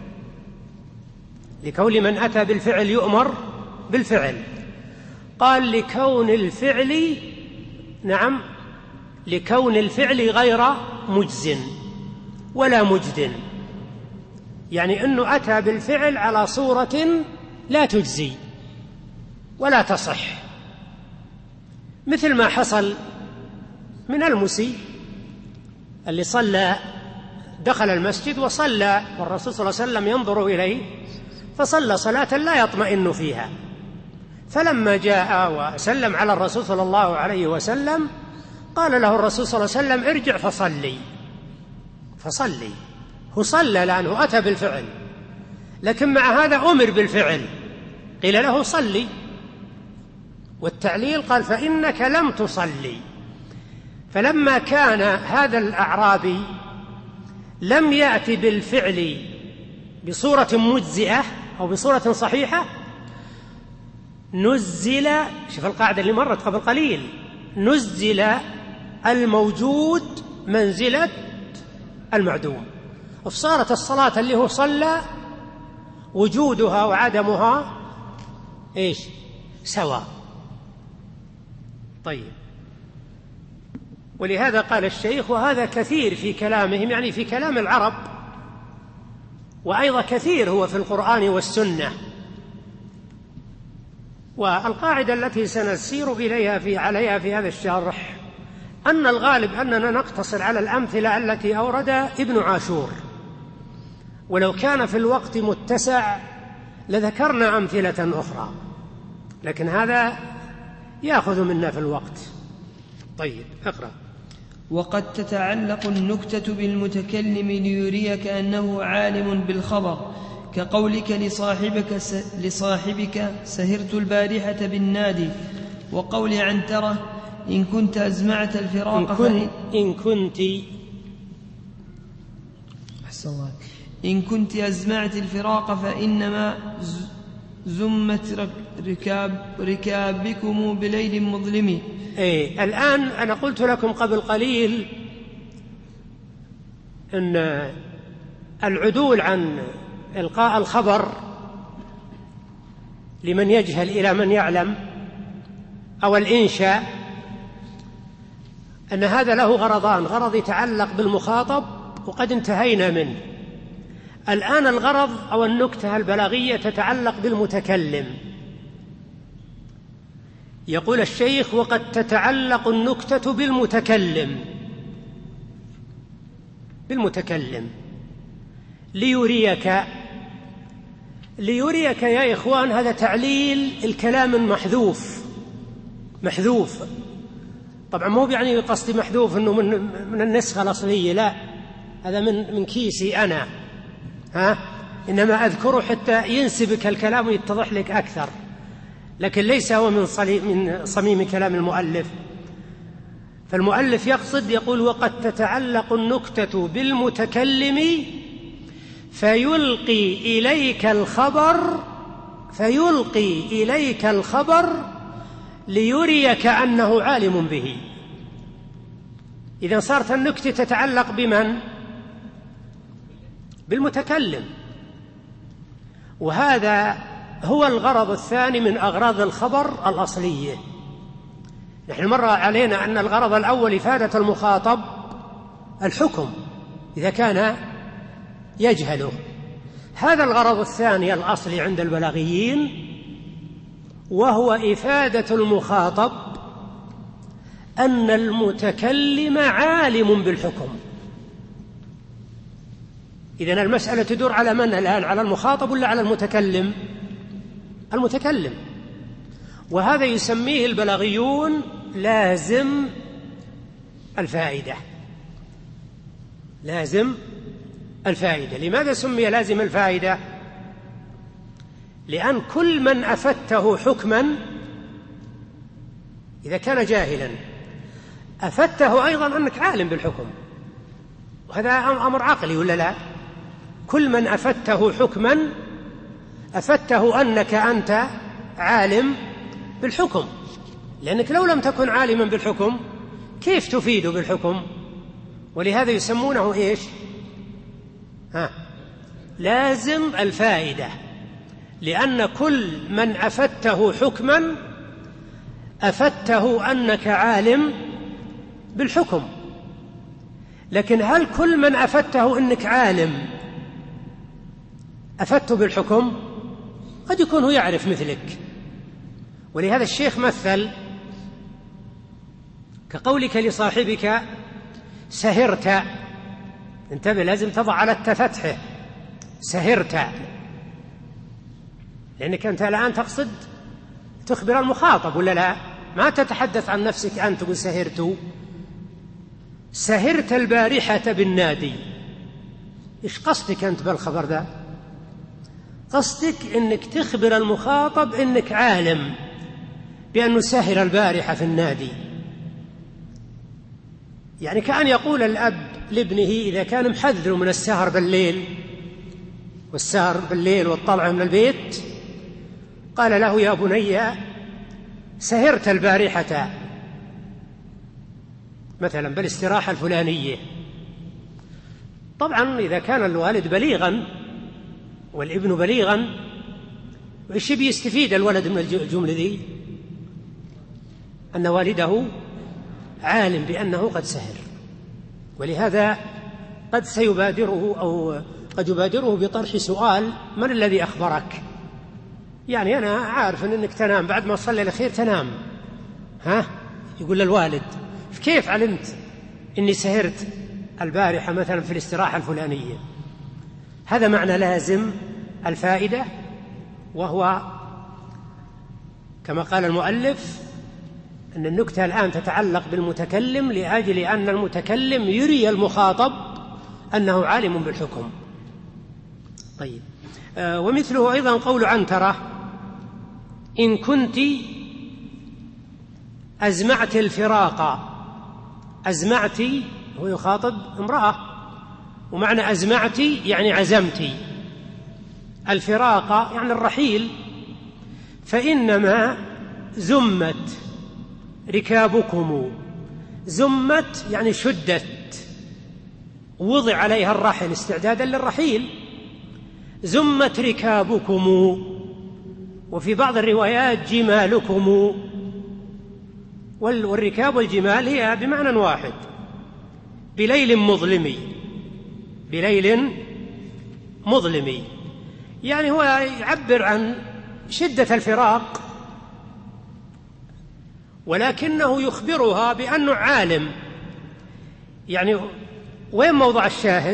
لكون من أتى بالفعل يؤمر بالفعل. قال لكون الفعل، نعم، لكون الفعل غير مجز ولا مجد، يعني أنه أتى بالفعل على صورة لا تجزي ولا تصح، مثل ما حصل من المسيء اللي صلى دخل المسجد وصلى والرسول صلى الله عليه وسلم ينظر إليه فصلى صلاة لا يطمئن فيها، فلما جاء وسلم على الرسول صلى الله عليه وسلم قال له الرسول صلى الله عليه وسلم ارجع فصلي فصلي. هو صلى لأنه أتى بالفعل، لكن مع هذا أمر بالفعل، قيل له صلي، والتعليل قال فإنك لم تصلي. فلما كان هذا الأعرابي لم يأتي بالفعل بصورة مجزئة أو بصورة صحيحة نزل، شوف القاعدة اللي مرت قبل قليل، نزل الموجود منزلة المعدوم، فصارت الصلاة اللي هو صلى وجودها وعدمها إيش سواء. طيب، ولهذا قال الشيخ وهذا كثير في كلامهم، يعني في كلام العرب، وأيضا كثير هو في القرآن والسنة. والقاعدة التي سنسير إليها في عليها في هذا الشرح أن الغالب أننا نقتصر على الأمثلة التي أورد ابن عاشور، ولو كان في الوقت متسع لذكرنا أمثلة أخرى، لكن هذا يأخذ منا في الوقت. طيب اقرأ. وقد تتعلق النكتة بالمتكلم ليريك أنه عالم بالخبر، كقولك لصاحبك, س... لصاحبك سهرت البارحة بالنادي، وقول عنترة إن كنت أزمعت الفراق إن, كن... إن كنت أحسن إن كنت أزمعت الفراق فإنما زمت ركاب ركابكم بليل مظلم. إيه الآن أنا قلت لكم قبل قليل أن العدول عن إلقاء الخبر لمن يجهل إلى من يعلم أو الإنشاء أن هذا له غرضان، غرض يتعلق بالمخاطب وقد انتهينا منه. الآن الغرض أو النكتة البلاغية تتعلق بالمتكلم. يقول الشيخ وقد تتعلق النكتة بالمتكلم بالمتكلم ليريك. ليريك يا إخوان هذا تعليل الكلام المحذوف محذوف طبعا مو يعني قصدي محذوف أنه من, من النسخة الأصلية، لا، هذا من, من كيسي أنا، ها؟ إنما أذكره حتى ينسبك الكلام ويتضح لك أكثر، لكن ليس هو من, من صميم كلام المؤلف. فالمؤلف يقصد يقول وقد تتعلق النكتة بالمتكلم فيلقي إليك الخبر فيلقي إليك الخبر ليريك أنه عالم به. إذا صارت النكتة تتعلق بمن؟ بالمتكلم، وهذا هو الغرض الثاني من أغراض الخبر الأصلية. نحن مر علينا أن الغرض الأول إفادة المخاطب الحكم إذا كان يجهله. هذا الغرض الثاني الأصلي عند البلاغيين، وهو إفادة المخاطب أن المتكلم عالم بالحكم. إذن المسألة تدور على من الآن؟ على المخاطب ولا على المتكلم؟ المتكلم. وهذا يسميه البلاغيون لازم الفائدة. لازم الفائدة. لماذا سمي لازم الفائدة؟ لأن كل من أفدته حكما إذا كان جاهلا أفدته أيضا أنك عالم بالحكم، وهذا أمر عقلي ولا لا؟ كل من أفدته حكما أفدته أنك أنت عالم بالحكم، لأنك لو لم تكن عالما بالحكم كيف تفيد بالحكم؟ ولهذا يسمونه إيش؟ ها لازم الفائدة، لأن كل من أفدته حكما أفدته أنك عالم بالحكم. لكن هل كل من أفدته أنك عالم أفدته بالحكم؟ قد يكون هو يعرف مثلك. ولهذا الشيخ مثل كقولك لصاحبك سهرت، انتبه لازم تضع على التفتحه سهرت، لأنك أنت الآن تقصد تخبر المخاطب ولا لا؟ ما تتحدث عن نفسك أنت تقول سهرت سهرت البارحة بالنادي. إيش قصدك أنت بالخبر ذا؟ قصدك أنك تخبر المخاطب أنك عالم بأنه سهر البارحة في النادي. يعني كأن يقول الأب لابنه إذا كان محذر من السهر بالليل والسهر بالليل والطلعة من البيت، قال له يا بني سهرت البارحة مثلا بالاستراحة الفلانية. طبعا إذا كان الوالد بليغا والابن بليغا، وإيش بيستفيد الولد من الجملة ذي؟ أن والده عالم بأنه قد سهر، ولهذا قد سيبادره أو قد يبادره بطرح سؤال: من الذي أخبرك؟ يعني أنا عارف أنك تنام بعد ما صلي الأخير تنام، ها؟ يقول للوالد: كيف علمت أني سهرت البارحة مثلا في الاستراحة الفلانية؟ هذا معنى لازم الفائدة، وهو كما قال المؤلف أن النكتة الآن تتعلق بالمتكلم لأجل أن المتكلم يري المخاطب أنه عالم بالحكم. طيب، آه ومثله أيضا قول عنترة: إن كنت أزمعت الفراق. أزمعت هو يخاطب امرأة، ومعنى أزمعت يعني عزمت، الفراق يعني الرحيل، فإنما زمت ركابكم. زمت يعني شدت، وضع عليها الرحل استعدادا للرحيل. زمت ركابكم، وفي بعض الروايات جمالكم، والركاب والجمال هي بمعنى واحد. بليل مظلم، بليل مظلم يعني هو يعبر عن شدة الفراق، ولكنه يخبرها بأنه عالم. يعني وين موضع الشاهد؟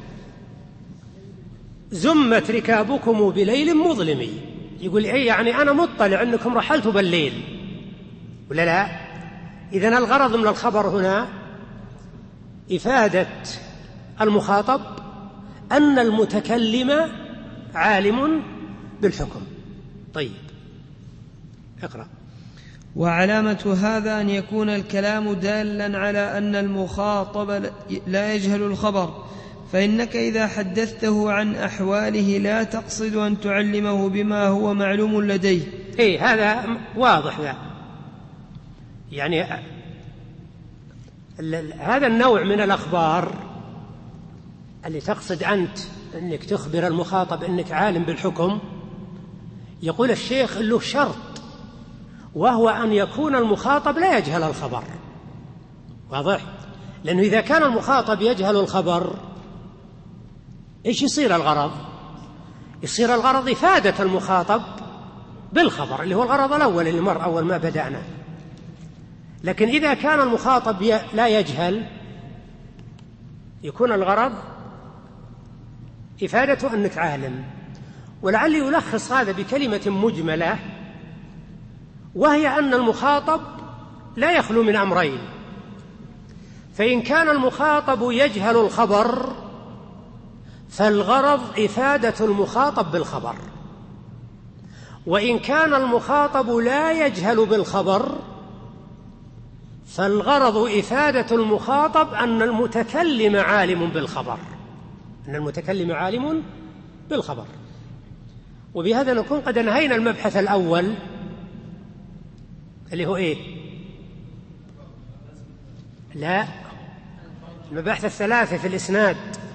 زمت ركابكم بليل مظلم، يقول إيه يعني أنا مطلع أنكم رحلتوا بالليل ولا لا؟ إذن الغرض من الخبر هنا إفادة المخاطب أن المتكلم عالم بالحكم. طيب، اقرأ. وعلامة هذا أن يكون الكلام دالا على أن المخاطب لا يجهل الخبر، فإنك إذا حدثته عن أحواله لا تقصد أن تعلمه بما هو معلوم لديه. إيه، هذا واضح ذا. يعني هذا النوع من الأخبار اللي تقصد أنت أنك تخبر المخاطب أنك عالم بالحكم، يقول الشيخ له شرط، وهو أن يكون المخاطب لا يجهل الخبر. واضح؟ لأنه إذا كان المخاطب يجهل الخبر إيش يصير الغرض؟ يصير الغرض إفادة المخاطب بالخبر، اللي هو الغرض الأول اللي مر أول ما بدأنا. لكن إذا كان المخاطب لا يجهل يكون الغرض إفادة أنك عالم. ولعل يلخص هذا بكلمة مجملة، وهي أن المخاطب لا يخلو من أمرين: فإن كان المخاطب يجهل الخبر فالغرض إفادة المخاطب بالخبر، وإن كان المخاطب لا يجهل بالخبر فالغرض إفادة المخاطب أن المتكلم عالم بالخبر، أن المتكلم عالم بالخبر. وبهذا نكون قد انهينا المبحث الأول اللي هو إيه؟ لا، المباحث الثلاثة في الإسناد.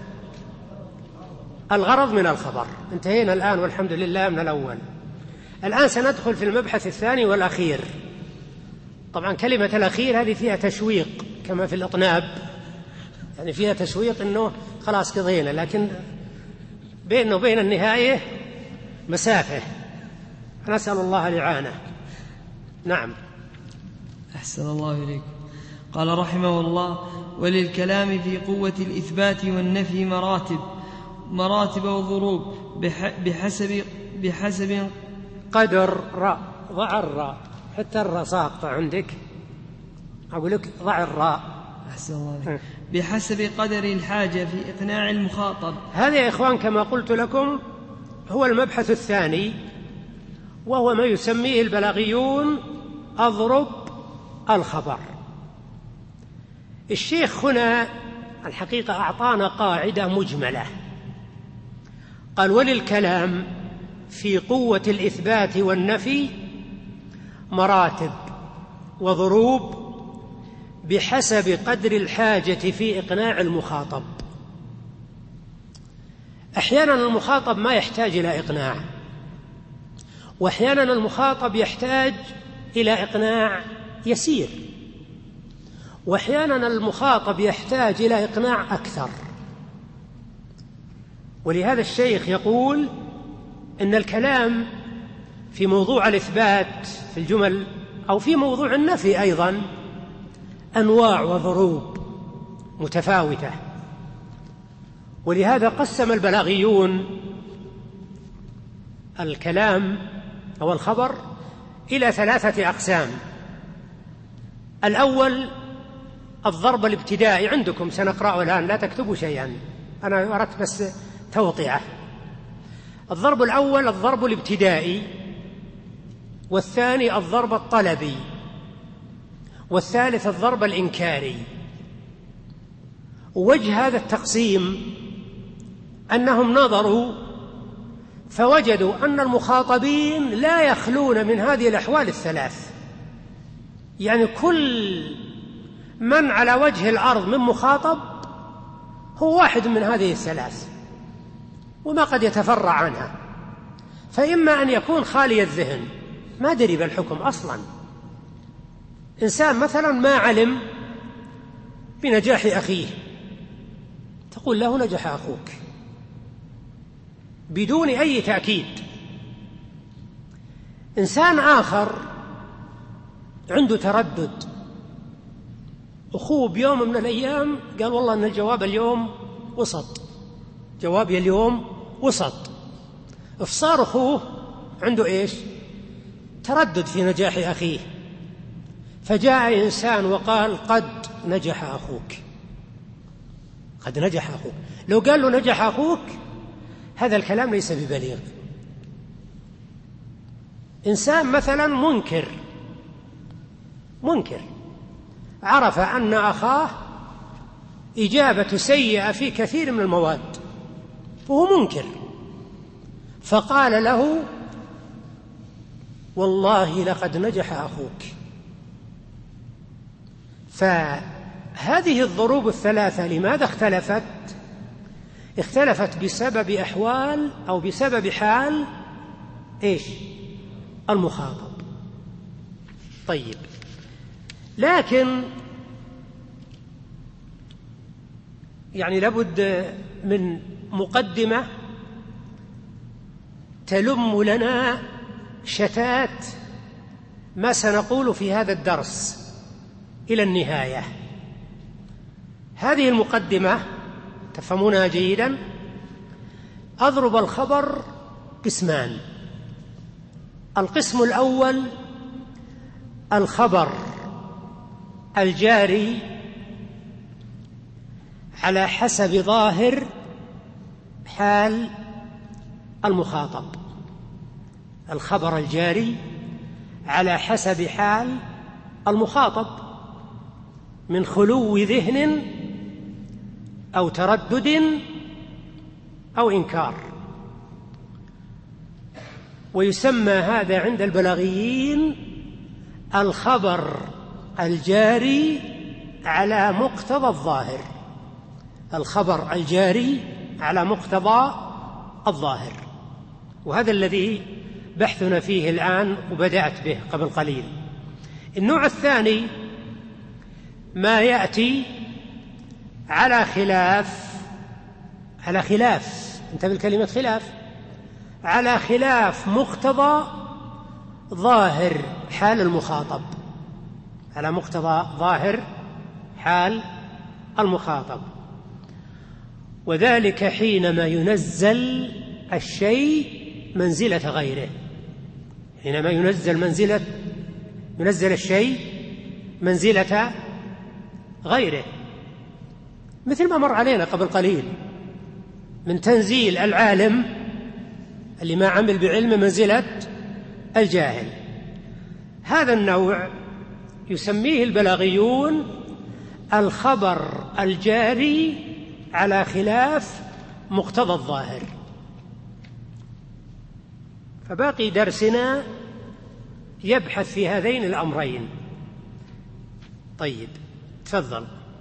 الغرض من الخبر انتهينا الآن والحمد لله من الأول. الآن سندخل في المبحث الثاني والأخير. طبعا كلمة الأخير هذه فيها تشويق كما في الإطناب، يعني فيها تشويق إنه خلاص قضينا، لكن بيننا وبين النهاية مسافة، نسأل الله الإعانة. نعم. أحسن الله إليكم. قال رحمه الله: وللكلام في قوة الإثبات والنفي مراتب مراتب وضروب بحسب بحسب قدر رأ ضع الراء، حتى الراء ساقطة عندك، أقول لك ضع الراء. أحسن الله. بحسب قدر الحاجة في إقناع المخاطب. هذا يا إخوان كما قلت لكم هو المبحث الثاني، وهو ما يسميه البلاغيون أضرب الخبر. الشيخ هنا الحقيقة أعطانا قاعدة مجملة، قال: وللكلام في قوة الإثبات والنفي مراتب وضروب بحسب قدر الحاجة في إقناع المخاطب. أحيانا المخاطب ما يحتاج إلى إقناع، وأحيانا المخاطب يحتاج إلى إقناع يسير، وأحيانا المخاطب يحتاج إلى إقناع أكثر. ولهذا الشيخ يقول إن الكلام في موضوع الإثبات في الجمل أو في موضوع النفي أيضا أنواع وضروب متفاوتة. ولهذا قسم البلاغيون الكلام أو الخبر إلى ثلاثة أقسام. الأول الضرب الابتدائي، عندكم سنقرأه الآن، لا تكتبوا شيئا، أنا أردت بس توطئة. الضرب الأول الضرب الابتدائي، والثاني الضرب الطلبي، والثالث الضرب الإنكاري. ووجه هذا التقسيم أنهم نظروا فوجدوا أن المخاطبين لا يخلون من هذه الأحوال الثلاث، يعني كل من على وجه الأرض من مخاطب هو واحد من هذه الثلاث وما قد يتفرع عنها. فإما أن يكون خالي الذهن ما دري بالحكم أصلا، إنسان مثلا ما علم بنجاح أخيه، تقول له نجح أخوك بدون أي تأكيد. إنسان آخر عنده تردد، أخوه بيوم من الأيام قال والله أن الجواب اليوم وسط، جوابي اليوم وسط، فصار أخوه عنده إيش؟ تردد في نجاح أخيه، فجاء إنسان وقال قد نجح أخوك، قد نجح أخوك. لو قال له نجح أخوك هذا الكلام ليس ببليغ. إنسان مثلا منكر منكر عرف أن أخاه إجابة سيئة في كثير من المواد وهو منكر، فقال له والله لقد نجح أخوك. فهذه الضروب الثلاثة لماذا اختلفت؟ اختلفت بسبب أحوال أو بسبب حال إيش؟ المخاطب. طيب، لكن يعني لابد من مقدمة تلم لنا شتات ما سنقول في هذا الدرس إلى النهاية. هذه المقدمة تفهمونها جيدا. أضرب الخبر قسمان. القسم الأول الخبر الجاري على حسب ظاهر حال المخاطب، الخبر الجاري على حسب حال المخاطب من خلو ذهن أو تردد أو إنكار. ويسمى هذا عند البلاغيين الخبر الجاري على مقتضى الظاهر، الخبر الجاري على مقتضى الظاهر. وهذا الذي بحثنا فيه الآن وبدأت به قبل قليل. النوع الثاني ما يأتي على خلاف على خلاف انتبه بالكلمة خلاف على خلاف مقتضى ظاهر حال المخاطب، على مقتضى ظاهر حال المخاطب. وذلك حينما ينزل الشيء منزلة غيره، حينما ينزل منزلة ينزل الشيء منزلة غيره، مثل ما مر علينا قبل قليل من تنزيل العالم اللي ما عمل بعلم منزلة الجاهل. هذا النوع يسميه البلاغيون الخبر الجاري على خلاف مقتضى الظاهر. فباقي درسنا يبحث في هذين الأمرين. طيب تفضل.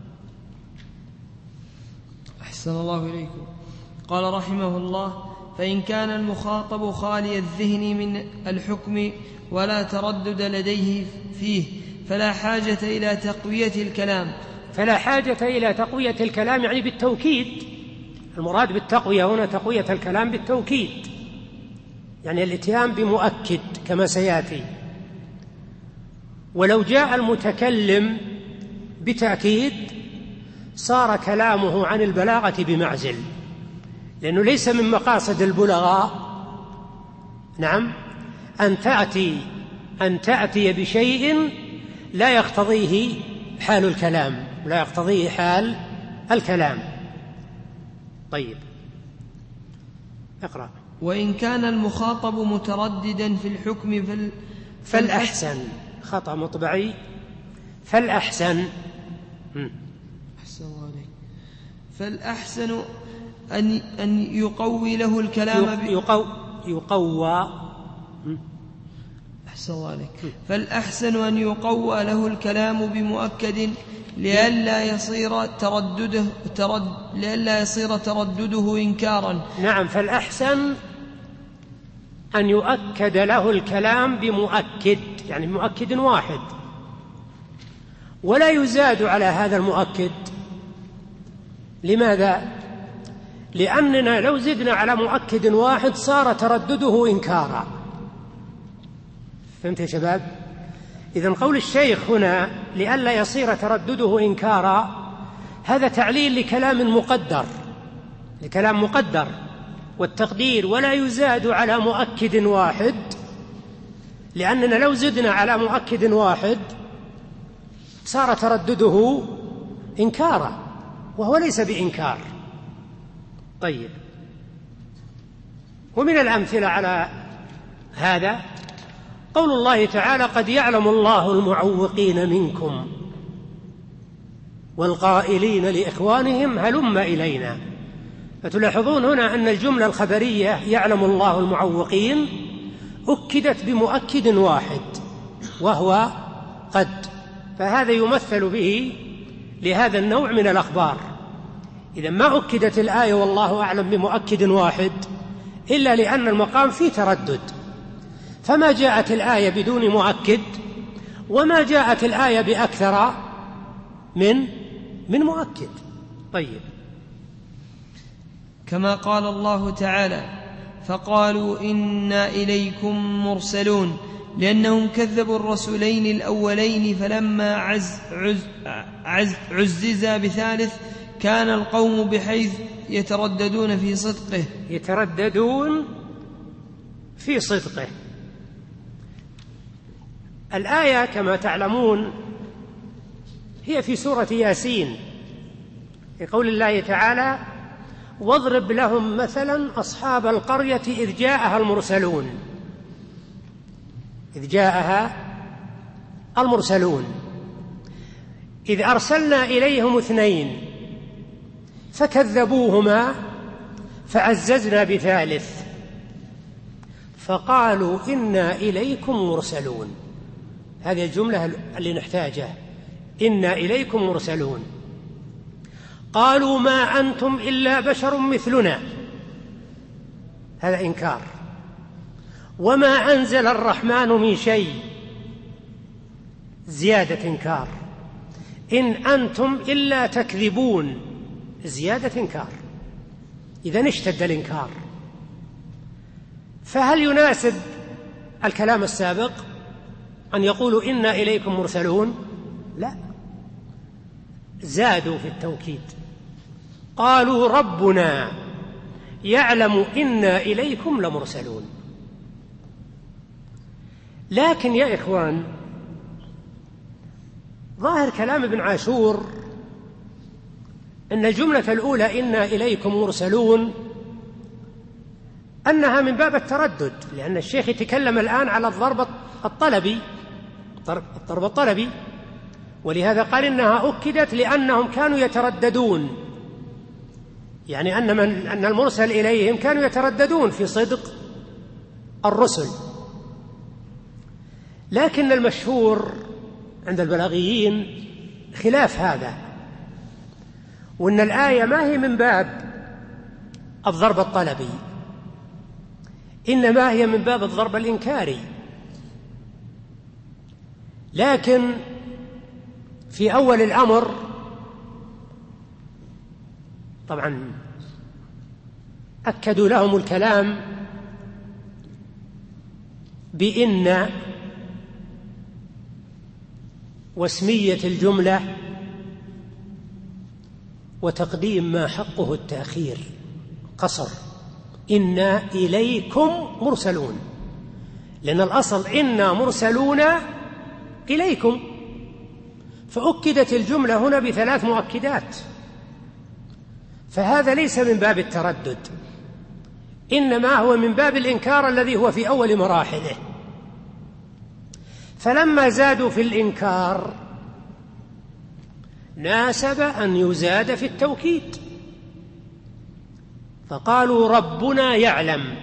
أحسن الله إليكم. قال رحمه الله: فإن كان المخاطب خالي الذهن من الحكم ولا تردد لديه فيه فلا حاجة إلى تقوية الكلام. فلا حاجة إلى تقوية الكلام يعني بالتوكيد. المراد بالتقوية هنا تقوية الكلام بالتوكيد، يعني الاتيان بمؤكد كما سيأتي. ولو جاء المتكلم بتأكيد صار كلامه عن البلاغة بمعزل، لأنه ليس من مقاصد البلغاء نعم أن تأتي أن تأتي بشيء لا يقتضيه حال الكلام لا يقتضيه حال الكلام. طيب اقرأ. وإن كان المخاطب مترددا في الحكم فال... فالأحسن خطأ مطبعي فالأحسن أحسن الله عليك. فالأحسن أن أن يقوي له الكلام ب... يقو... يقوى أحسن الله عليك. فالأحسن أن يقوى له الكلام بمؤكد لئلا يصير تردده ترد لئلا يصير تردده إنكارا. نعم، فالأحسن أن يؤكد له الكلام بمؤكد، يعني مؤكد واحد، ولا يزاد على هذا المؤكد. لماذا؟ لأننا لو زدنا على مؤكد واحد صار تردده إنكارا. فهمت يا شباب؟ إذن قول الشيخ هنا لئلا يصير تردده إنكارا هذا تعليل لكلام مقدر لكلام مقدر والتقدير ولا يزاد على مؤكد واحد، لأننا لو زدنا على مؤكد واحد صار تردده إنكارا وهو ليس بإنكار. طيب، ومن الأمثلة على هذا قول الله تعالى: قد يعلم الله المعوقين منكم والقائلين لإخوانهم هلم إلينا. فتلاحظون هنا أن الجملة الخبرية يعلم الله المعوقين أكدت بمؤكد واحد وهو قد، فهذا يمثل به لهذا النوع من الأخبار. إذا ما أكدت الآية والله أعلم بمؤكد واحد إلا لأن المقام فيه تردد، فما جاءت الآية بدون مؤكد وما جاءت الآية بأكثر من من مؤكد. طيب، كما قال الله تعالى: فقالوا إنا إليكم مرسلون، لأنهم كذبوا الرسولين الأولين فلما عز عز عز عززا بثالث كان القوم بحيث يترددون في صدقه يترددون في صدقه. الآية كما تعلمون هي في سورة ياسين، في قول الله تعالى: واضرب لهم مثلا أصحاب القرية إذ جاءها المرسلون إذ جاءها المرسلون إذ أرسلنا إليهم اثنين فكذبوهما فعززنا بثالث فقالوا إنا إليكم مرسلون. هذه الجملة اللي نحتاجها، إنا إليكم مرسلون. قالوا ما أنتم إلا بشر مثلنا، هذا إنكار. وما أنزل الرحمن من شيء، زيادة إنكار. إن أنتم إلا تكذبون، زيادة إنكار. إذن اشتد الإنكار. فهل يناسب الكلام السابق أن يقولوا إنا إليكم مرسلون؟ لا، زادوا في التوكيد، قالوا ربنا يعلم إنا إليكم لمرسلون. لكن يا إخوان، ظاهر كلام ابن عاشور أن الجملة الأولى إنا إليكم مرسلون أنها من باب التردد، لأن الشيخ يتكلم الآن على الضرب الطلبي الضرب الطلبي، ولهذا قال إنها أكدت لأنهم كانوا يترددون، يعني أن, من أن المرسل إليهم كانوا يترددون في صدق الرسل. لكن المشهور عند البلاغيين خلاف هذا، وأن الآية ما هي من باب الضرب الطلبي، إنما هي من باب الضرب الإنكاري. لكن في أول الأمر طبعا أكدوا لهم الكلام بإن واسمية الجملة وتقديم ما حقه التأخير، قصر إنا إليكم مرسلون، لأن الأصل إنا مرسلون إليكم، فأكدت الجملة هنا بثلاث مؤكدات، فهذا ليس من باب التردد، إنما هو من باب الإنكار الذي هو في أول مراحله. فلما زادوا في الإنكار ناسب أن يزاد في التوكيد، فقالوا ربنا يعلم.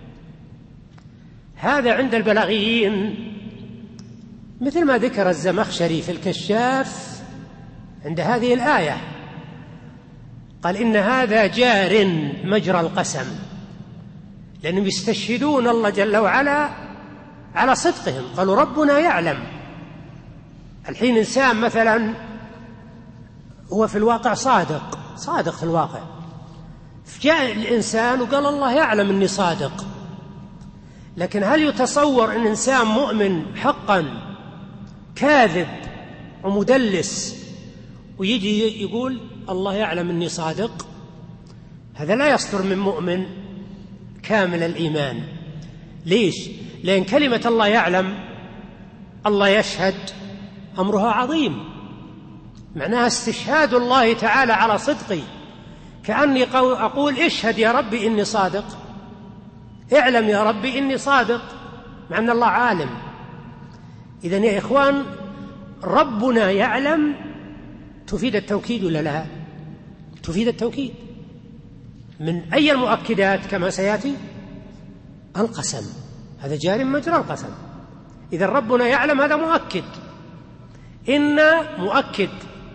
هذا عند البلاغيين مثل ما ذكر الزمخشري في الكشاف عند هذه الآية، قال إن هذا جار مجرى القسم، لأنهم يستشهدون الله جل وعلا على صدقهم، قالوا ربنا يعلم. الحين إنسان مثلا هو في الواقع صادق صادق في الواقع، جاء الإنسان وقال الله يعلم أني صادق، لكن هل يتصور أن إنسان مؤمن حقا كاذب ومدلس ويجي يقول الله يعلم أني صادق؟ هذا لا يصدر من مؤمن كامل الإيمان. ليش؟ لأن كلمة الله يعلم، الله يشهد، أمرها عظيم، معناها استشهاد الله تعالى على صدقي، كأني أقول اشهد يا ربي إني صادق، اعلم يا ربي إني صادق، مع أن الله عالم. إذن يا إخوان، ربنا يعلم تفيد التوكيد ولا لا؟ تفيد التوكيد. من أي المؤكدات كما سيأتي؟ القسم، هذا جار مجرى القسم. إذا ربنا يعلم هذا مؤكد، إنا مؤكد،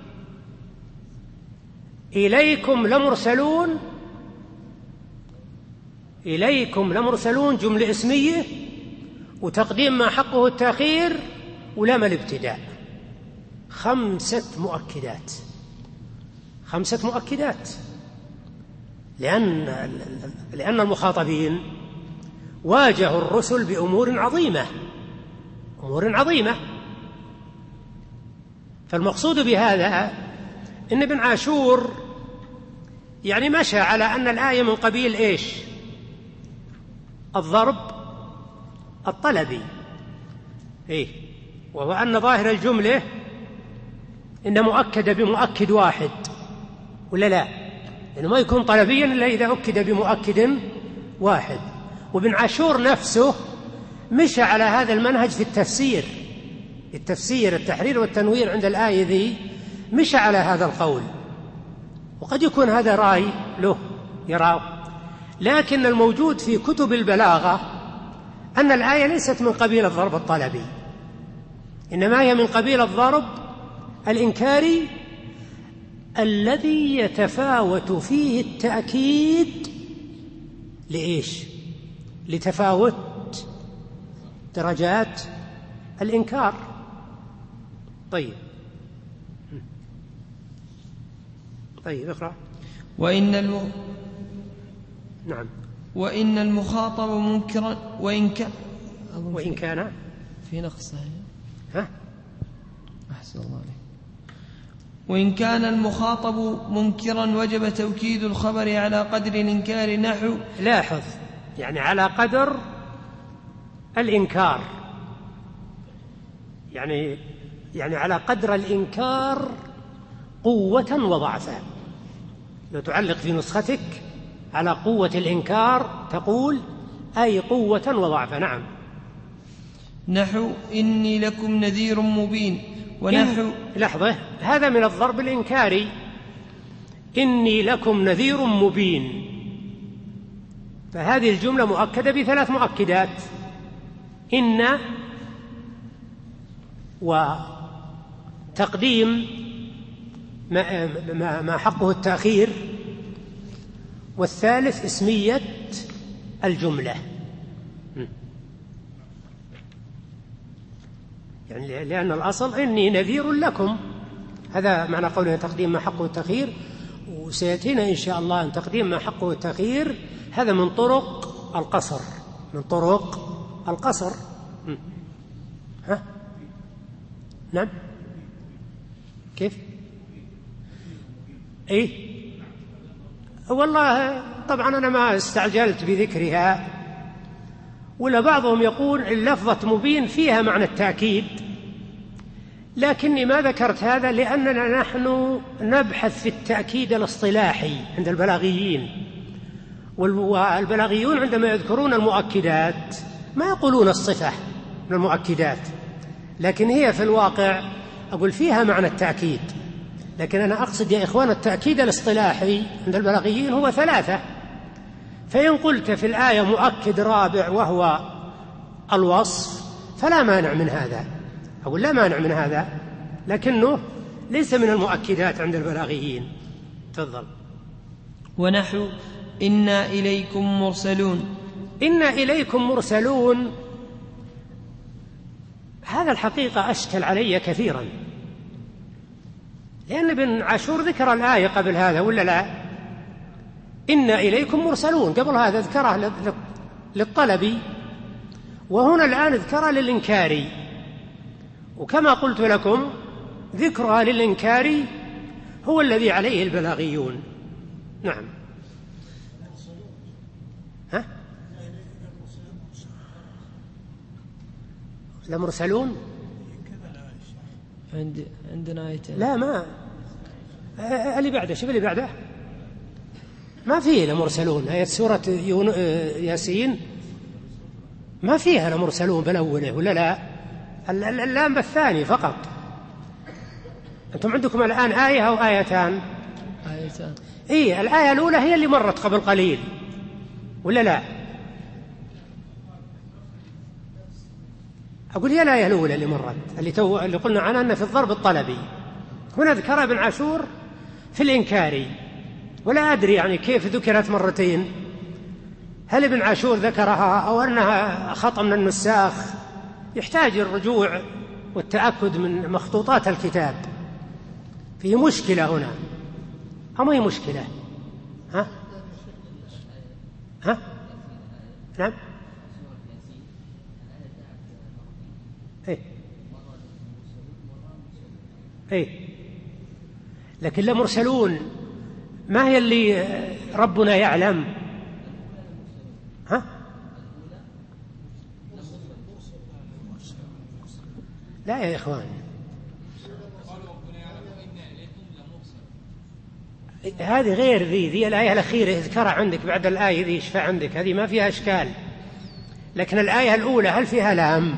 إليكم لمرسلون، إليكم لمرسلون جملة اسمية وتقديم ما حقه التأخير ولام الابتداء، خمسة مؤكدات خمسة مؤكدات لأن لأن المخاطبين واجهوا الرسل بأمور عظيمة أمور عظيمة فالمقصود بهذا إن ابن عاشور يعني مشى على أن الآية من قبيل إيش؟ الضرب الطلبي، إيه؟ وهو أن ظاهر الجملة إن مؤكد بمؤكد واحد، ولا لا؟ لأنه ما يكون طلبيا إلا إذا أكد بمؤكد واحد. وابن عاشور نفسه مشى على هذا المنهج في التفسير التفسير التحرير والتنوير عند الآية ذي، مشى على هذا القول، وقد يكون هذا رأي له يراه، لكن الموجود في كتب البلاغة أن الآية ليست من قبيل الضرب الطلبي، إنما هي من قبيل الضرب الإنكاري الذي يتفاوت فيه التأكيد لإيش؟ لتفاوت درجات الإنكار. طيب طيب اقرأ. وإن الم... نعم. وإن المخاطب منكرا وإن كان وإن كان في نقص. ها أحسن الله عليك. وإن كان المخاطب منكرا وجب توكيد الخبر على قدر الإنكار، نحو. لاحظ، يعني على قدر الإنكار، يعني يعني على قدر الإنكار قوة وضعفا. لو تعلق في نسختك على قوة الإنكار تقول أي قوة وضعفا. نعم. نحو إني لكم نذير مبين. ونحو إن... لحظة، هذا من الضرب الإنكاري. إني لكم نذير مبين، فهذه الجملة مؤكدة بثلاث مؤكدات: إن، وتقديم ما, ما حقه التأخير، والثالث اسمية الجملة. يعني لأن الأصل إني نذير لكم، هذا معنى قوله تقديم ما حقه التأخير. وسيأتينا إن شاء الله أن تقديم ما حقه التأخير هذا من طرق القصر، من طرق القصر. ها؟ نعم. كيف؟ إيه؟ والله طبعا أنا ما استعجلت بذكرها، ولا بعضهم يقول اللفظة مبين فيها معنى التأكيد، لكني ما ذكرت هذا لأننا نحن نبحث في التأكيد الاصطلاحي عند البلاغيين، والبلاغيون عندما يذكرون المؤكدات ما يقولون الصفة من المؤكدات، لكن هي في الواقع أقول فيها معنى التأكيد. لكن أنا أقصد يا إخوان التأكيد الاصطلاحي عند البلاغيين هو ثلاثة. فإن قلت في الآية مؤكد رابع وهو الوصف فلا مانع من هذا، أقول لا مانع من هذا، لكنه ليس من المؤكدات عند البلاغيين. تفضل. ونحو إنا إليكم مرسلون. إنا إليكم مرسلون، هذا الحقيقة أشكل علي كثيرا، لأن ابن عاشور ذكر الآية قبل هذا ولا لا؟ إنا إليكم مرسلون، قبل هذا ذكرها للطلب، وهنا الآن ذكرها للإنكار. وكما قلت لكم ذكرها للإنكار هو الذي عليه البلاغيون. نعم. ها؟ لمرسلون عند عندنا آيتين. لا ما اللي بعده، شوف اللي بعده ما فيه لمرسلون. آية سورة ياسين ما فيها لمرسلون بالأولى ولا لا؟ اللام بالثاني فقط. أنتم عندكم الآن آية أو آيتان؟ آيتان. إيه، الآية الأولى هي اللي مرت قبل قليل ولا لا؟ أقول هي الآية الأولى اللي مرت، اللي, تو... اللي قلنا عنها أن في الضرب الطلبي. هنا ذكرها ابن عاشور في الإنكاري، ولا أدري يعني كيف ذكرت مرتين، هل ابن عاشور ذكرها أو أنها خطأ من النساخ؟ يحتاج الرجوع والتأكد من مخطوطات الكتاب. فيه مشكلة هنا أو ما هي مشكلة؟ ها؟ ها؟ نعم. إيه إيه، لكن لمرسلون ما هي اللي ربنا يعلم؟ ها؟ لا يا إخوان، هذه غير ذي ذي الآية الأخيرة اذكرها عندك بعد الآية ذي اشفع عندك، هذه ما فيها إشكال. لكن الآية الأولى هل فيها لام؟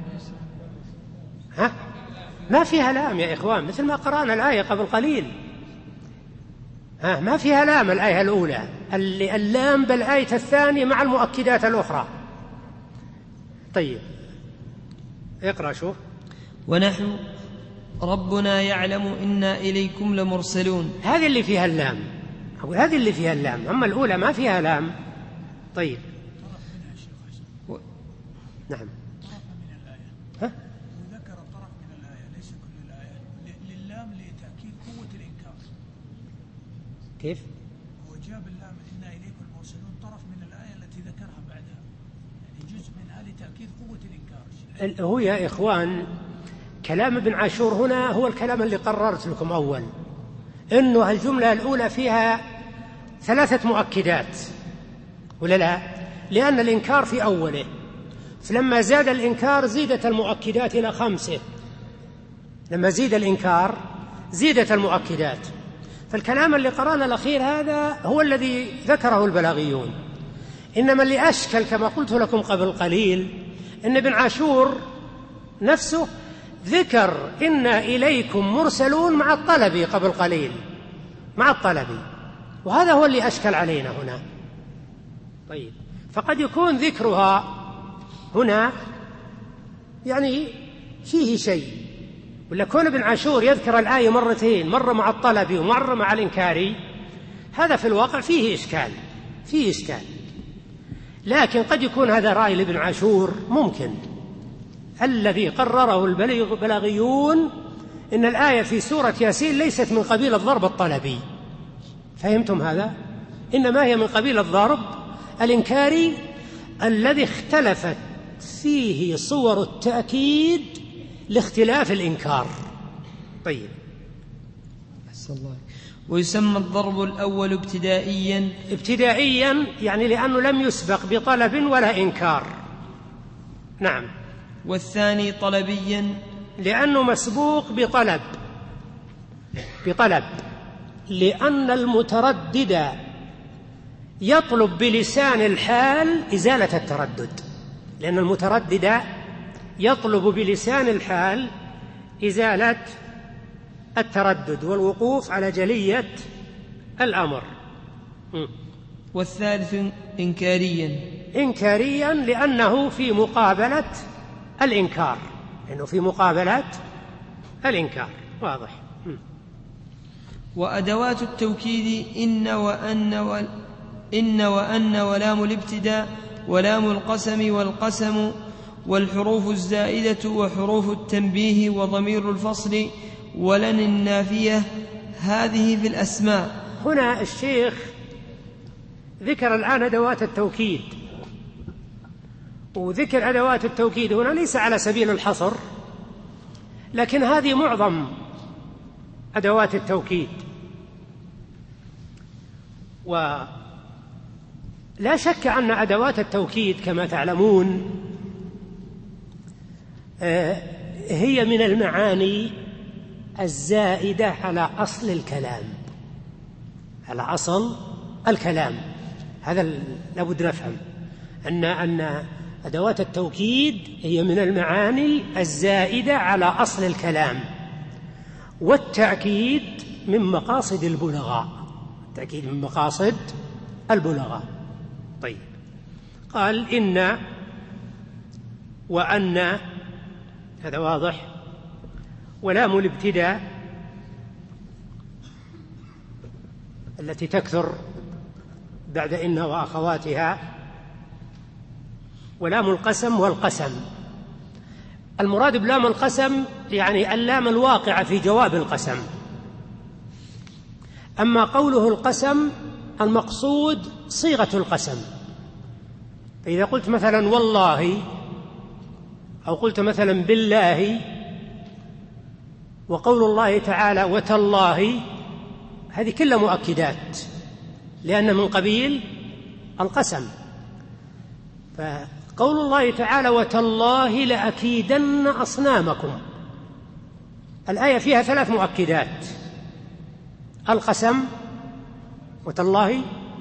ها؟ ما فيها لام يا إخوان، مثل ما قرأنا الآية قبل قليل. ها، ما فيها لام الآية الأولى، اللام بالآية الثانية مع المؤكدات الأخرى. طيب اقرأ شوف. ونحن ربنا يعلم إنا إليكم لمرسلون، هذه اللي فيها اللام، أقول هذه اللي فيها اللام، أما الأولى ما فيها لام. طيب و... نعم. ها؟ ذكر طرف من الآية ليس كل الآية، لللام لتأكيد قوة الإنكار. كيف؟ هو جاب اللام إنا إليكم المرسلون طرف من الآية التي ذكرها بعدها، يعني جزء منها لتأكيد قوة الإنكار. هو يا إخوان كلام ابن عاشور هنا هو الكلام اللي قررت لكم أول، إنه الجملة الأولى فيها ثلاثة مؤكدات ولا لا؟ لأن الإنكار في أوله، فلما زاد الإنكار زيدت المؤكدات إلى خمسة، لما زيد الإنكار زيدت المؤكدات. فالكلام اللي قرأنا الأخير هذا هو الذي ذكره البلاغيون. إنما اللي أشكل كما قلت لكم قبل قليل إن ابن عاشور نفسه ذكر إن إليكم مرسلون مع الطلب قبل قليل، مع الطلب، وهذا هو اللي أشكل علينا هنا. طيب، فقد يكون ذكرها هنا يعني فيه شيء، ولا كون ابن عاشور يذكر الآية مرتين، مرة مع الطلب ومرة مع الإنكاري، هذا في الواقع فيه إشكال، فيه إشكال. لكن قد يكون هذا رأي لابن عاشور ممكن. الذي قرره البلاغيون إن الآية في سورة ياسين ليست من قبيل الضرب الطلبي، فهمتم هذا؟ إنما هي من قبيل الضرب الإنكاري الذي اختلفت فيه صور التأكيد لاختلاف الإنكار. طيب، أحسن الله. ويسمى الضرب الأول ابتدائيا. ابتدائيا يعني لأنه لم يسبق بطلب ولا إنكار. نعم. والثاني طلبيا لأنه مسبوق بطلب، بطلب لأن المتردد يطلب بلسان الحال إزالة التردد، لأن المتردد يطلب بلسان الحال إزالة التردد والوقوف على جلية الأمر. والثالث إنكاريا. إنكاريا لأنه في مقابلة الإنكار، لأنه في مقابلة الإنكار. واضح. وأدوات التوكيد إن وأن وال إن وأن ولام الابتداء ولام القسم والقسم والحروف الزائدة وحروف التنبيه وضمير الفصل ولن النافية، هذه في الأسماء. هنا الشيخ ذكر الآن أدوات التوكيد، وذكر أدوات التوكيد هنا ليس على سبيل الحصر، لكن هذه معظم أدوات التوكيد. ولا شك أن أدوات التوكيد كما تعلمون هي من المعاني الزائدة على أصل الكلام، على أصل الكلام. هذا لابد نفهم أن أن أدوات التوكيد هي من المعاني الزائدة على أصل الكلام، والتأكيد من مقاصد البلغاء، التأكيد من مقاصد البلغاء. طيب، قال إن وأن، هذا واضح. ولام الابتداء التي تكثر بعد إن وأخواتها، ولام القسم والقسم. المراد بلام القسم يعني اللام الواقعة في جواب القسم. أما قوله القسم المقصود صيغة القسم. فإذا قلت مثلا والله، أو قلت مثلا بالله، وقول الله تعالى وتالله، هذه كلها مؤكدات لأن من قبيل القسم. فقول الله تعالى وتالله لأكيدن أصنامكم، الآية فيها ثلاث مؤكدات: القسم وتالله،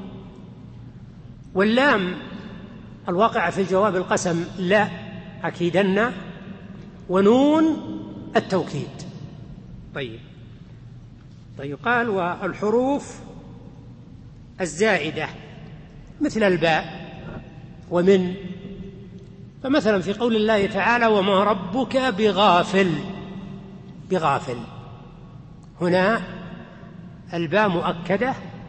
واللام الواقعة في الجواب القسم لا أكيدن، ونون التوكيد. طيب طيب قال والحروف الزائدة مثل الباء ومن. فمثلا في قول الله تعالى وما ربك بغافل، بغافل هنا الباء مؤكدة،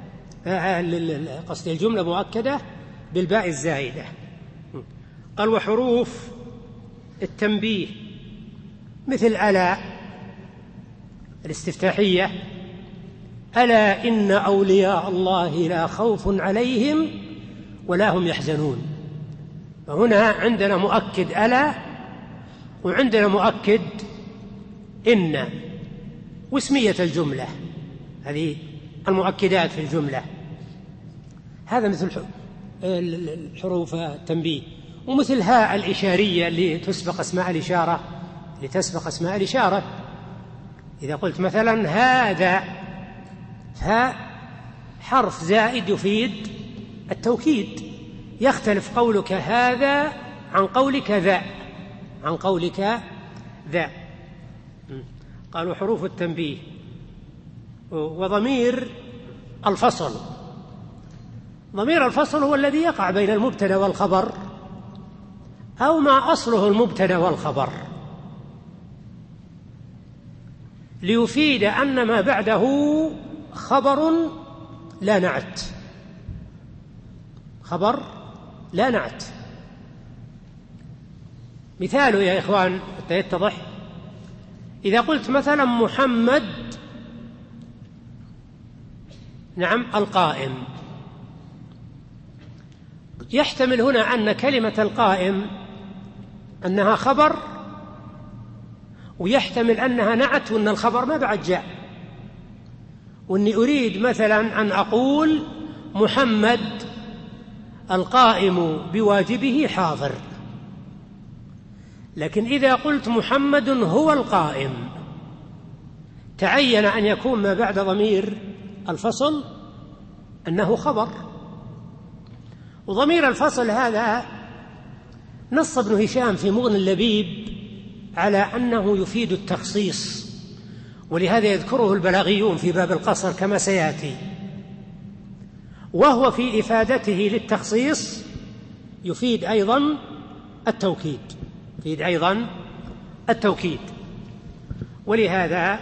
قصد الجملة مؤكدة بالباء الزائدة. قال وحروف التنبيه مثل ألا الاستفتاحية، ألا إن أولياء الله لا خوف عليهم ولا هم يحزنون. فهنا عندنا مؤكد ألا، وعندنا مؤكد إن، واسمية الجملة، هذه المؤكدات في الجملة. هذا مثل الحروف التنبيه. ومثل هاء الإشارية اللي تسبق اسماء الإشارة، اللي تسبق اسماء الإشارة، إذا قلت مثلا هذا، ها حرف زائد يفيد التوكيد، يختلف قولك هذا عن قولك ذا، عن قولك ذا. قالوا حروف التنبيه. وضمير الفصل، ضمير الفصل هو الذي يقع بين المبتدأ والخبر أو ما أصله المبتدأ والخبر، ليفيد أن ما بعده خبر لا نعت، خبر لا نعت. مثاله يا إخوان حتى يتضح، إذا قلت مثلا محمد نعم القائم، يحتمل هنا أن كلمة القائم أنها خبر، ويحتمل أنها نعت وأن الخبر ما بعد جاء، وأني أريد مثلا أن أقول محمد القائم بواجبه حاضر. لكن إذا قلت محمد هو القائم تعين أن يكون ما بعد ضمير الفصل أنه خبر. وضمير الفصل هذا نص ابن هشام في مغني اللبيب على أنه يفيد التخصيص، ولهذا يذكره البلاغيون في باب القصر كما سيأتي، وهو في إفادته للتخصيص يفيد أيضا التوكيد، يفيد أيضا التوكيد. ولهذا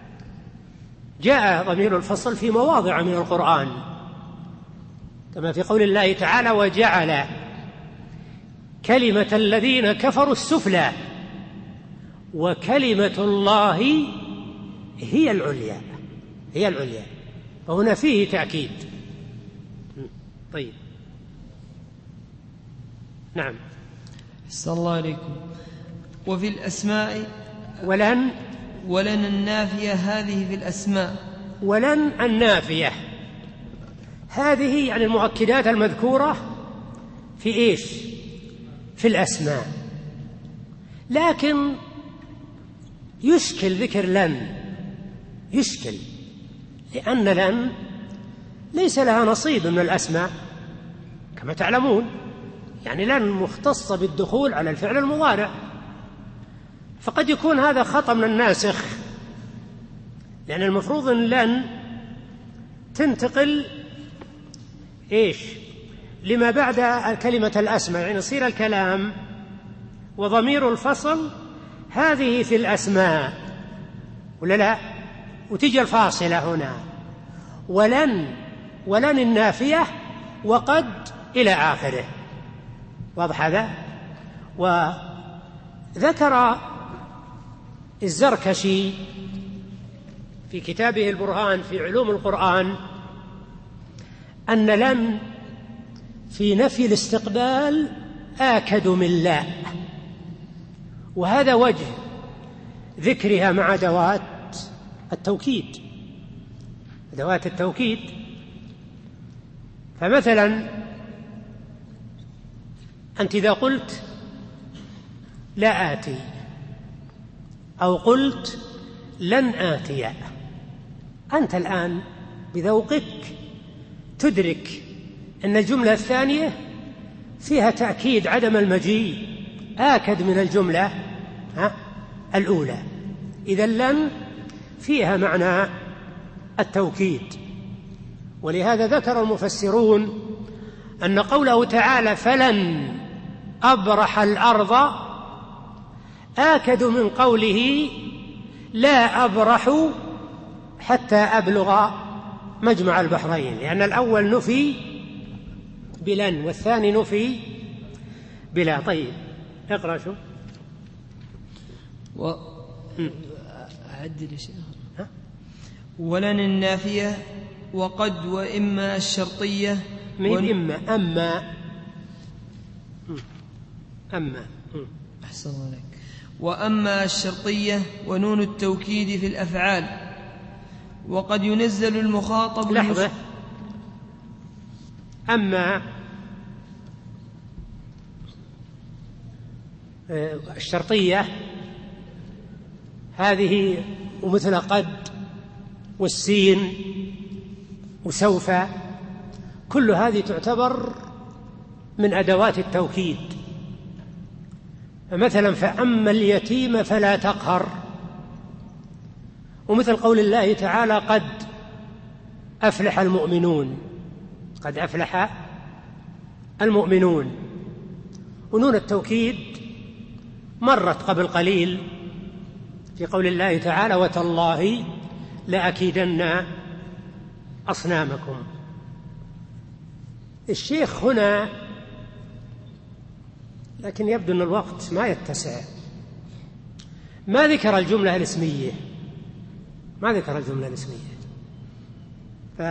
جاء ضمير الفصل في مواضع من القرآن، كما في قول الله تعالى وجعل كلمة الذين كفروا السفلى وكلمة الله هي العليا، هي العليا، فهنا فيه تأكيد. طيب نعم. أحسن الله عليكم. وفي الأسماء ولن ولن النافية هذه في الأسماء، ولن النافية هذه يعني المؤكدات المذكورة في إيش؟ في الأسماء. لكن يشكل ذكر لن، يشكل، لأن لن ليس لها نصيب من الأسماء كما تعلمون، يعني لن مختصة بالدخول على الفعل المضارع، فقد يكون هذا خطأ من الناسخ، لأن المفروض أن لن تنتقل إيش لما بعد كلمة الأسماء، يعني يصير الكلام وضمير الفصل هذه في الأسماء ولا لا، وتجي الفاصلة هنا ولن، ولن النافية وقد إلى آخره. واضح هذا؟ وذكر الزركشي في كتابه البرهان في علوم القرآن أن لن في نفي الاستقبال آكد من لا، وهذا وجه ذكرها مع أدوات التوكيد، أدوات التوكيد. فمثلا أنت إذا قلت لا آتي أو قلت لن آتي، أنت الآن بذوقك تدرك أن الجملة الثانية فيها تأكيد عدم المجيء آكد من الجملة ها الأولى، إذا لن فيها معنى التوكيد. ولهذا ذكر المفسرون أن قوله تعالى فلن أبرح الأرض آكد من قوله لا أبرح حتى أبلغ مجمع البحرين، لأن الأول نفي بلن والثاني نفي بلا. طيب اقرأ شو و... أعدل شيء. ولن النافية وقد وإما الشرطية من ون... إما أما أما أحسن الله عليك. وأما الشرطية ونون التوكيد في الأفعال، وقد ينزل المخاطب لحظة المس... أما الشرطية هذه ومثل قد والسين وسوف، كل هذه تعتبر من أدوات التوكيد. مثلا فأما اليتيم فلا تقهر، ومثل قول الله تعالى قد أفلح المؤمنون، قد أفلح المؤمنون. ونون التوكيد مرت قبل قليل في قول الله تعالى وتالله لأكيدن أصنامكم. الشيخ هنا، لكن يبدو أن الوقت ما يتسع، ما ذكر الجملة الاسمية، ما ذكر الجملة الاسمية. ف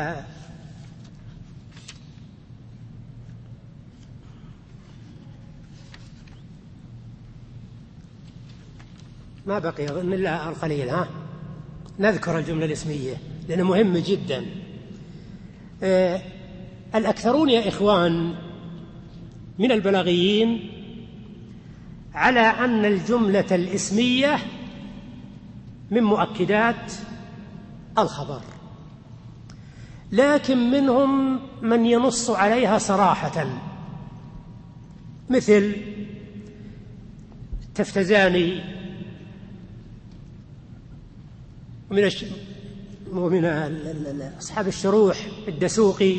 ما بقي أظن إلا القليل. ها نذكر الجملة الاسمية لأنه مهم جدا. آه الأكثرون يا إخوان من البلاغيين على أن الجملة الاسمية من مؤكدات الخبر، لكن منهم من ينص عليها صراحة، مثل التفتزاني ومن الش... ومن أصحاب الشروح الدسوقي،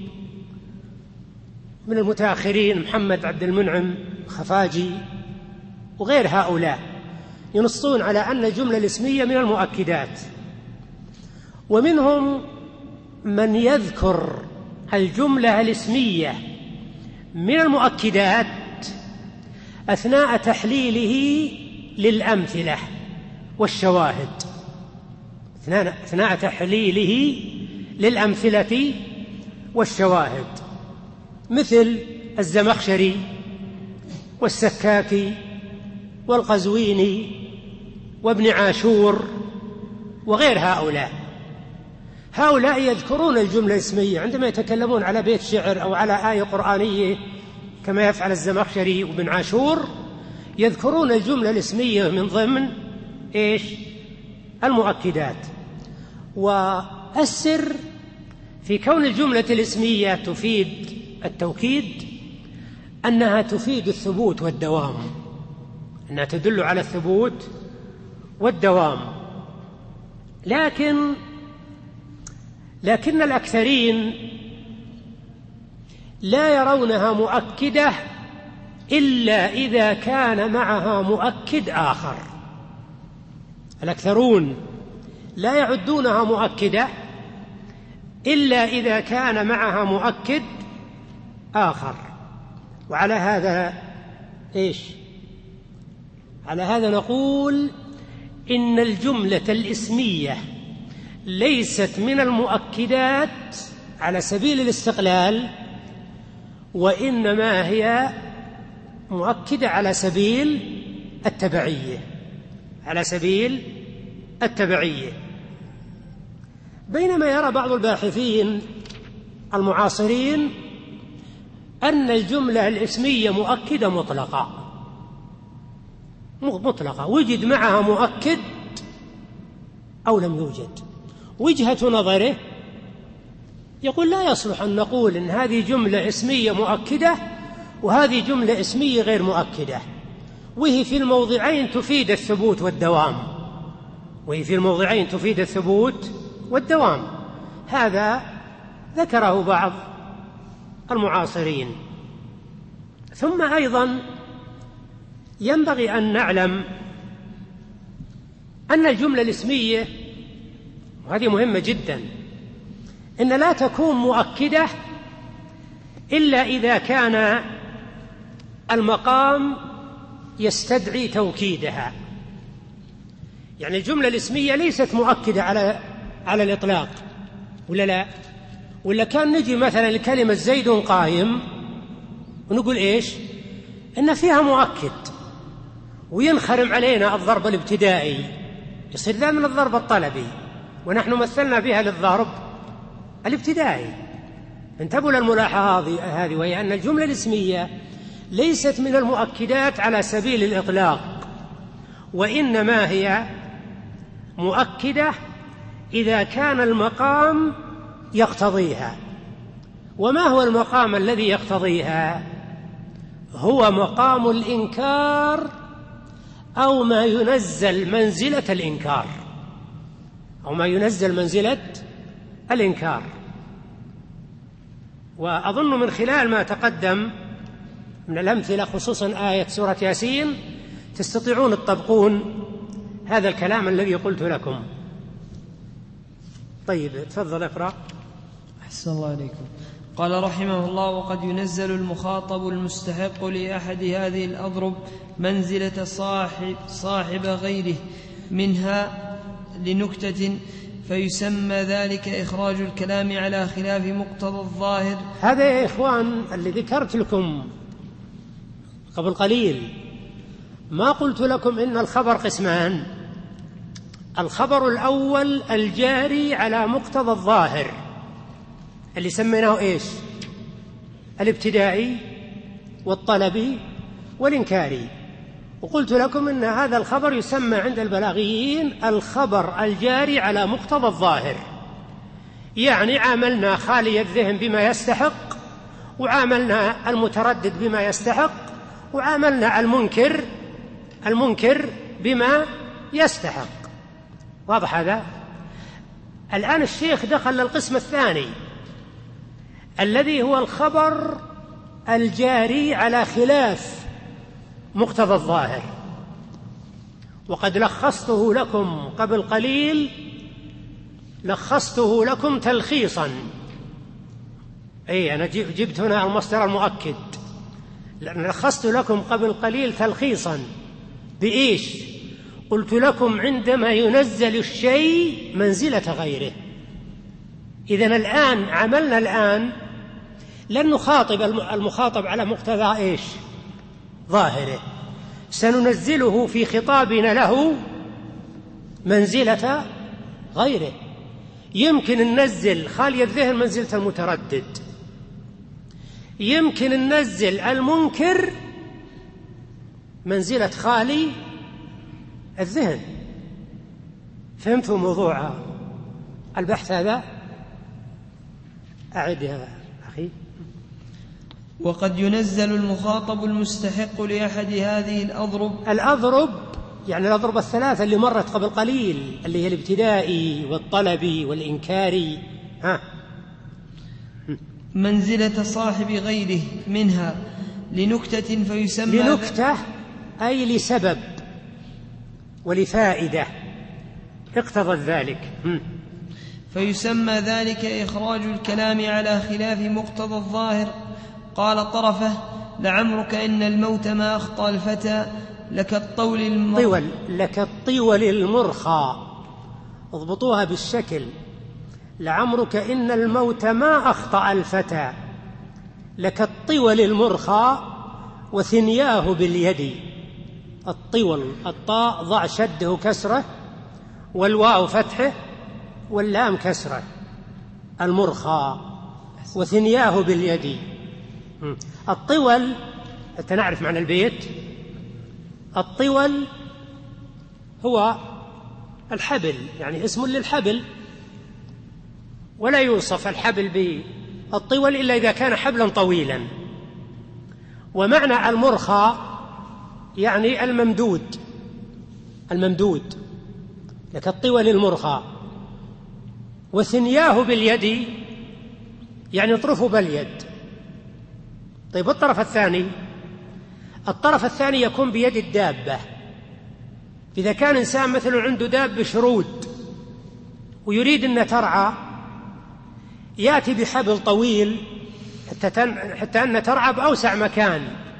من المتأخرين محمد عبد المنعم خفاجي وغير هؤلاء، ينصون على أن الجملة الاسمية من المؤكدات. ومنهم من يذكر الجملة الاسمية من المؤكدات أثناء تحليله للأمثلة والشواهد، أثناء تحليله للأمثلة والشواهد، مثل الزمخشري والسكاكي والقزويني وابن عاشور وغير هؤلاء. هؤلاء يذكرون الجملة الاسمية عندما يتكلمون على بيت شعر أو على آية قرآنية كما يفعل الزمخشري وابن عاشور، يذكرون الجملة الاسمية من ضمن إيش؟ المؤكدات. والسر في كون الجملة الاسمية تفيد التوكيد أنها تفيد الثبوت والدوام، أنها تدل على الثبوت والدوام. لكن لكن الأكثرين لا يرونها مؤكدة إلا إذا كان معها مؤكد آخر. الأكثرون لا يعدونها مؤكدة إلا إذا كان معها مؤكد آخر. وعلى هذا إيش؟ على هذا نقول إن الجملة الاسمية ليست من المؤكدات على سبيل الاستقلال، وإنما هي مؤكدة على سبيل التبعية، على سبيل التبعية. بينما يرى بعض الباحثين المعاصرين أن الجملة الاسمية مؤكدة مطلقة مطلقة، وجد معها مؤكد أو لم يوجد. وجهة نظره يقول لا يصلح أن نقول إن هذه جملة اسمية مؤكدة وهذه جملة اسمية غير مؤكدة، وهي في الموضعين تفيد الثبوت والدوام، وهي في الموضعين تفيد الثبوت والدوام. هذا ذكره بعض المعاصرين. ثم أيضا ينبغي أن نعلم أن الجملة الاسمية، وهذه مهمة جدا، إن لا تكون مؤكدة إلا إذا كان المقام يستدعي توكيدها. يعني الجملة الاسمية ليست مؤكدة على على الإطلاق، ولا لا؟ ولا كان نجي مثلا لكلمة زيد قائم ونقول إيش؟ إن فيها مؤكد وينخرم علينا الضرب الابتدائي، يصير ذا من الضرب الطلبي، ونحن مثلنا بها للضرب الابتدائي. انتبهوا للملاحظة هذه، وهي أن الجملة الاسمية ليست من المؤكدات على سبيل الإطلاق، وإنما هي مؤكدة إذا كان المقام يقتضيها. وما هو المقام الذي يقتضيها؟ هو مقام الإنكار أو ما ينزل منزلة الإنكار، أو ما ينزل منزلة الإنكار. وأظن من خلال ما تقدم من الأمثلة خصوصا آية سورة ياسين تستطيعون تطبقون هذا الكلام الذي قلت لكم. طيب تفضل اقرأ. أحسن الله عليكم. قال رحمه الله: وقد ينزل المخاطب المستحق لأحد هذه الأضرب منزلة صاحب, صاحب غيره منها لنكتة، فيسمى ذلك إخراج الكلام على خلاف مقتضى الظاهر. هذا يا إخوان اللي ذكرت لكم قبل قليل، ما قلت لكم إن الخبر قسمان. الخبر الأول الجاري على مقتضى الظاهر اللي سميناه إيش؟ الابتدائي والطلبي والإنكاري. وقلت لكم إن هذا الخبر يسمى عند البلاغيين الخبر الجاري على مقتضى الظاهر، يعني عاملنا خالي الذهن بما يستحق، وعاملنا المتردد بما يستحق، وعاملنا المنكر المنكر بما يستحق. واضح هذا؟ الآن الشيخ دخل للقسم الثاني الذي هو الخبر الجاري على خلاف مقتضى الظاهر. وقد لخصته لكم قبل قليل، لخصته لكم تلخيصا. أي أنا جبت هنا المصدر المؤكد، لأن لخصت لكم قبل قليل تلخيصا بإيش؟ قلت لكم عندما ينزل الشيء منزلة غيره. إذن الآن عملنا الآن لن نخاطب المخاطب على مقتضى إيش؟ ظاهره، سننزله في خطابنا له منزلة غيره. يمكن ننزل خالي الذهن منزلة المتردد، يمكن ننزل المنكر منزلة خالي الذهن. فهمتوا موضوع البحث هذا؟ أعد يا أخي. وقد ينزل المخاطب المستحق لأحد هذه الأضرب. الأضرب يعني الأضرب الثلاثة اللي مرت قبل قليل، اللي هي الابتدائي والطلبي والإنكاري. ها منزلة صاحب غيره منها لنكتة، فيسمى لنكتة أي لسبب ولفائدة اقتضت ذلك، فيسمى ذلك إخراج الكلام على خلاف مقتضى الظاهر. قال طرفة: لعمرك إن الموت ما أخطأ الفتى لك الطول المرخى. طول لك الطول المرخى، اضبطوها بالشكل. لعمرك إن الموت ما أخطأ الفتى لك الطول المرخى وثنياه باليد. الطول الطاء ضع شده كسره، والواو فتحه، واللام كسره. المرخى وثنياه باليد. الطول أنت نعرف معنى البيت. الطول هو الحبل، يعني اسم للحبل، ولا يوصف الحبل بالطول إلا إذا كان حبلا طويلا. ومعنى المرخى يعني الممدود، الممدود لك الطول المرخى. وثنياه باليد يعني اطرفه باليد. طيب الطرف الثاني، الطرف الثاني يكون بيد الدابة. إذا كان إنسان مثلا عنده داب شرود ويريد أن ترعى، يأتي بحبل طويل حتى أن ترعى بأوسع مكان،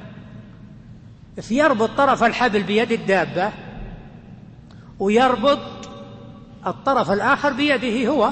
فيربط طرف الحبل بيد الدابة ويربط الطرف الآخر بيده هو.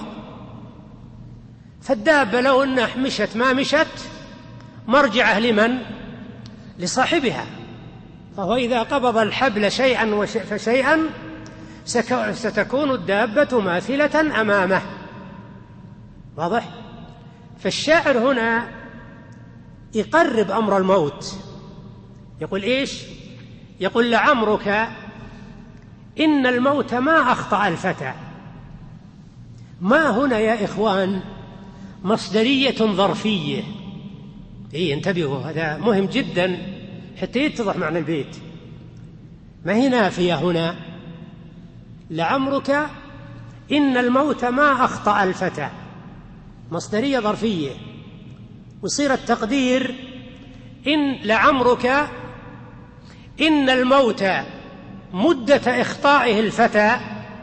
فالدابة لو أنها مشت ما مشت مرجعه لمن؟ لصاحبها. فهو إذا قبض الحبل شيئا فشيئا ستكون الدابة ماثلة أمامه. واضح؟ فالشاعر هنا يقرب أمر الموت. يقول إيش؟ يقول لعمرك إن الموت ما أخطأ الفتى. ما هنا يا إخوان مصدرية ظرفية. إيه انتبهوا، هذا مهم جدا حتى يتضح معنى البيت. ما هي نافية هنا، لعمرك إن الموت ما أخطأ الفتى، مصدرية ظرفية، ويصير التقدير إن لعمرك إن الموت مدة إخطائه الفتى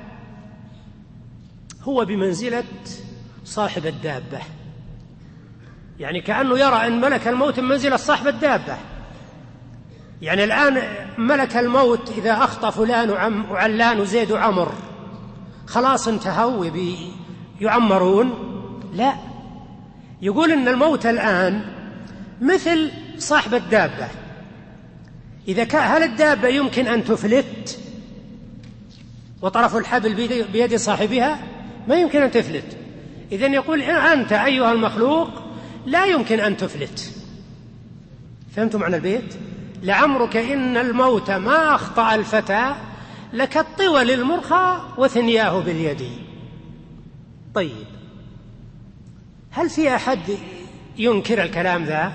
هو بمنزلة صاحب الدابة. يعني كأنه يرى أن ملك الموت بمنزلة صاحب الدابة. يعني الآن ملك الموت إذا أخطأ فلان وعلان وزيد وعمر خلاص انتهوا يعمرون؟ لا، يقول إن الموت الآن مثل صاحب الدابة. إذا كان هل الدابة يمكن أن تفلت وطرف الحبل بيد صاحبها؟ ما يمكن أن تفلت. إذن يقول أنت أيها المخلوق لا يمكن أن تفلت. فهمتم معنى البيت؟ لعمرك إن الموت ما أخطأ الفتى لكالطول المرخى وثنياه باليد. طيب، هل في أحد ينكر الكلام ذا؟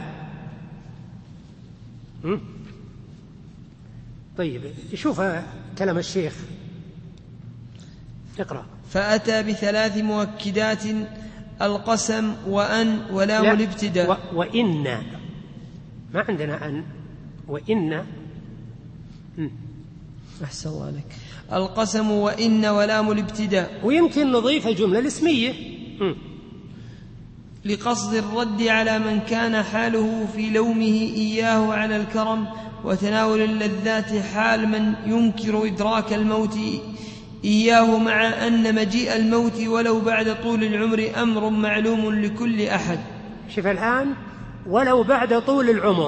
م? طيب شوف كلام الشيخ، اقرأ. فأتى بثلاث مؤكدات: القسم وأن ولام الابتداء. و... وإن ما عندنا أن وإن. أحسن الله عليك. القسم وإن ولام الابتداء. ويمكن نضيف الجملة الاسمية م. لقصد الرد على من كان حاله في لومه إياه على الكرم وتناول اللذات حال من ينكر إدراك الموت إياه، مع أن مجيء الموت ولو بعد طول العمر أمر معلوم لكل أحد. شوف الآن، ولو بعد طول العمر،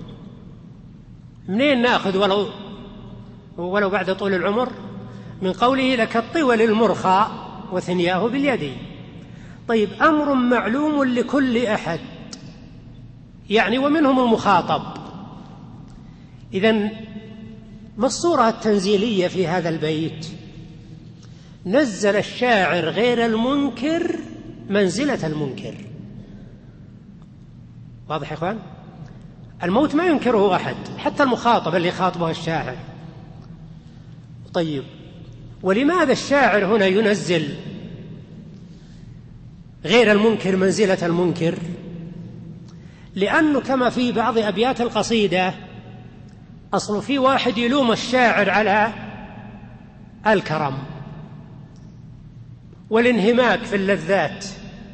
منين نأخذ ولو ولو بعد طول العمر؟ من قوله لكالطول المرخى وثنياه باليد. طيب، أمر معلوم لكل أحد، يعني ومنهم المخاطب. إذن ما الصورة التنزيلية في هذا البيت؟ نزل الشاعر غير المنكر منزلة المنكر. واضح يا إخوان؟ الموت ما ينكره أحد، حتى المخاطب اللي خاطبه الشاعر. طيب، ولماذا الشاعر هنا ينزل غير المنكر منزلة المنكر؟ لأنه كما في بعض أبيات القصيدة أصل في واحد يلوم الشاعر على الكرم والانهماك في اللذات،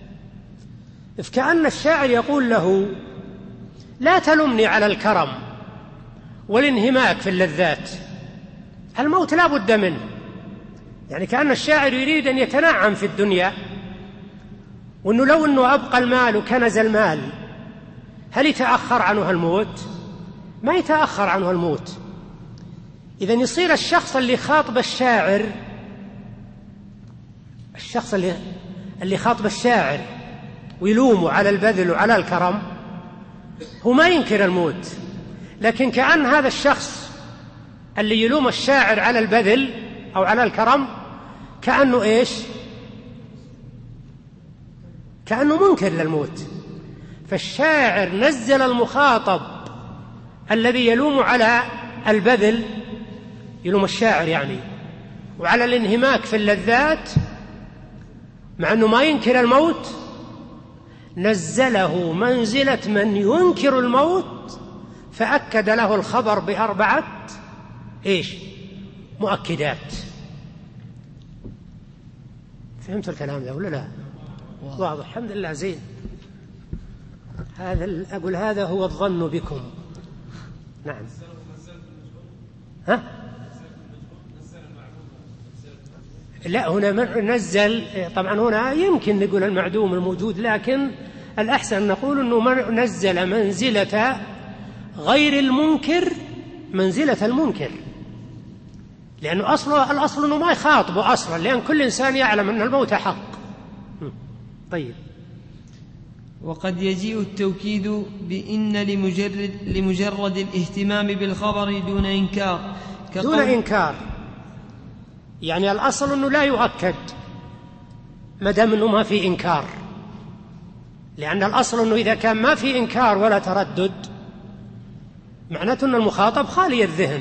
فكأن الشاعر يقول له لا تلمني على الكرم والانهماك في اللذات، الموت لا بد منه. يعني كأن الشاعر يريد أن يتنعم في الدنيا، وأنه لو أنه أبقى المال وكنز المال هل يتأخر عنه الموت؟ ما يتأخر عنه الموت. إذن يصير الشخص اللي خاطب الشاعر الشخص اللي اللي خاطب الشاعر ويلومه على البذل وعلى الكرم هو ما ينكر الموت، لكن كأن هذا الشخص اللي يلوم الشاعر على البذل أو على الكرم كأنه إيش؟ كأنه منكر للموت. فالشاعر نزل المخاطب الذي يلوم على البذل، يلوم الشاعر يعني، وعلى الانهماك في اللذات، مع أنه ما ينكر الموت، نزله منزلة من ينكر الموت، فأكد له الخبر بأربعة إيش؟ مؤكدات. فهمت الكلام ده ولا لا؟ واضح، الحمد لله، زين. هذا أقول هذا هو الظن بكم. نعم. ها؟ لا، هنا نزل، طبعا هنا يمكن نقول المعدوم الموجود، لكن الأحسن نقول أنه نزل منزلة غير المنكر منزلة المنكر، لأنه أصله الأصل أنه ما يخاطبه أصلا، لأن كل إنسان يعلم أن الموت حق. طيب. وقد يجيء التوكيد بإن لمجرد, لمجرد الاهتمام بالخبر دون إنكار دون إنكار يعني الأصل أنه لا يؤكد ما دام أنه ما في إنكار، لأن الأصل أنه إذا كان ما في إنكار ولا تردد معناته أن المخاطب خالي الذهن.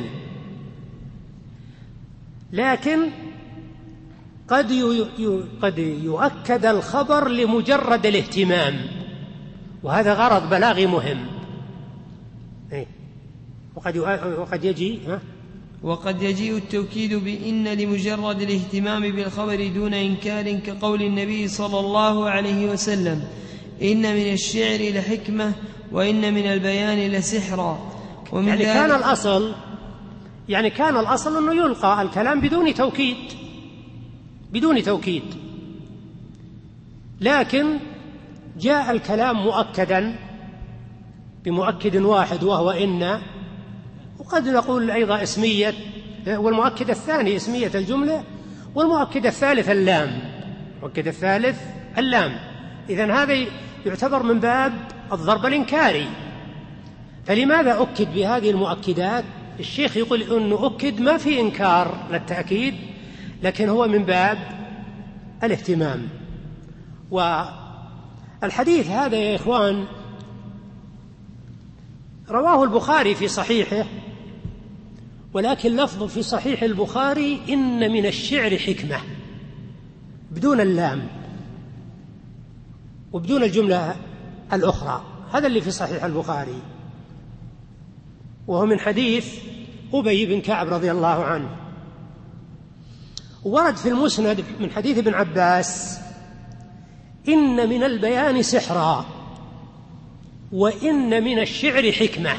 لكن قد قد يؤكد الخبر لمجرد الاهتمام، وهذا غرض بلاغي مهم. وقد وقد يجي ها وقد يجيء التوكيد بإن لمجرد الاهتمام بالخبر دون إنكار، كقول النبي صلى الله عليه وسلم: إن من الشعر لحكمة وإن من البيان لسحرا. ومن يعني كان الأصل يعني كان الأصل أنه يلقى الكلام بدون توكيد بدون توكيد لكن جاء الكلام مؤكدا بمؤكد واحد وهو إن، وقد نقول أيضا اسمية، والمؤكد الثاني اسمية الجملة، والمؤكد الثالث اللام المؤكد الثالث اللام إذن هذا يعتبر من باب الضرب الإنكاري. فلماذا أكد بهذه المؤكدات؟ الشيخ يقول أنه أكد ما في إنكار للتأكيد، لكن هو من باب الاهتمام. والحديث هذا يا إخوان رواه البخاري في صحيحه، ولكن لفظ في صحيح البخاري: إن من الشعر حكمة، بدون اللام وبدون الجملة الأخرى. هذا اللي في صحيح البخاري، وهو من حديث أبي بن كعب رضي الله عنه. ورد في المسند من حديث ابن عباس: إن من البيان سحرا وإن من الشعر حكمة،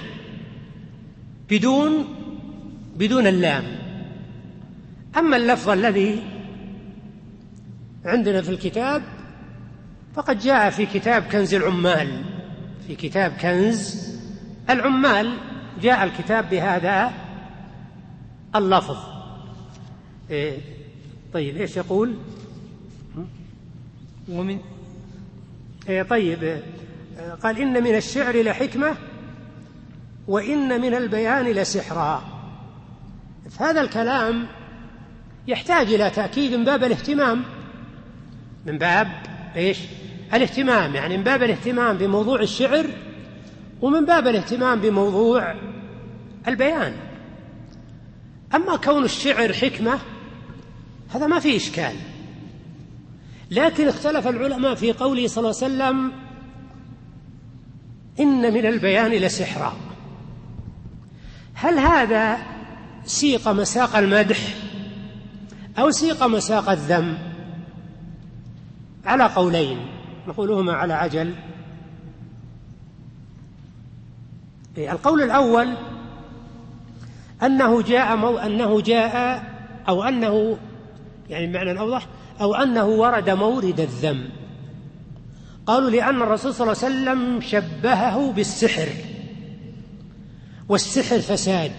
بدون بدون اللام. أما اللفظ الذي عندنا في الكتاب فقد جاء في كتاب كنز العمال في كتاب كنز العمال جاء الكتاب بهذا اللفظ. إيه طيب إيش يقول؟ ومن إيه طيب قال: إن من الشعر لحكمة وإن من البيان لسحرا. فهذا الكلام يحتاج إلى تأكيد من باب الاهتمام من باب إيش؟ الاهتمام، يعني من باب الاهتمام بموضوع الشعر ومن باب الاهتمام بموضوع البيان. أما كون الشعر حكمة هذا ما فيه إشكال، لكن اختلف العلماء في قوله صلى الله عليه وسلم: إن من البيان لسحرا. هل هذا سيق مساق المدح أو سيق مساق الذم؟ على قولين نقولهما على عجل. القول الأول أنه جاء مو أنه جاء أو أنه يعني المعنى الأوضح أو أنه ورد مورد الذم. قالوا لأن الرسول صلى الله عليه وسلم شبهه بالسحر، والسحر فساد،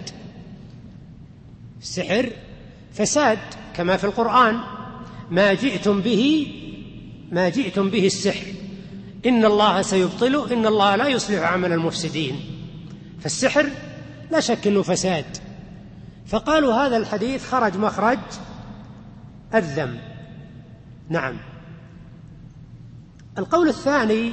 السحر فساد كما في القرآن: ما جئتم به ما جئتم به السحر إن الله سيبطله إن الله لا يصلح عمل المفسدين. فالسحر لا شك أنه فساد، فقالوا هذا الحديث خرج مخرج الذم. نعم. القول الثاني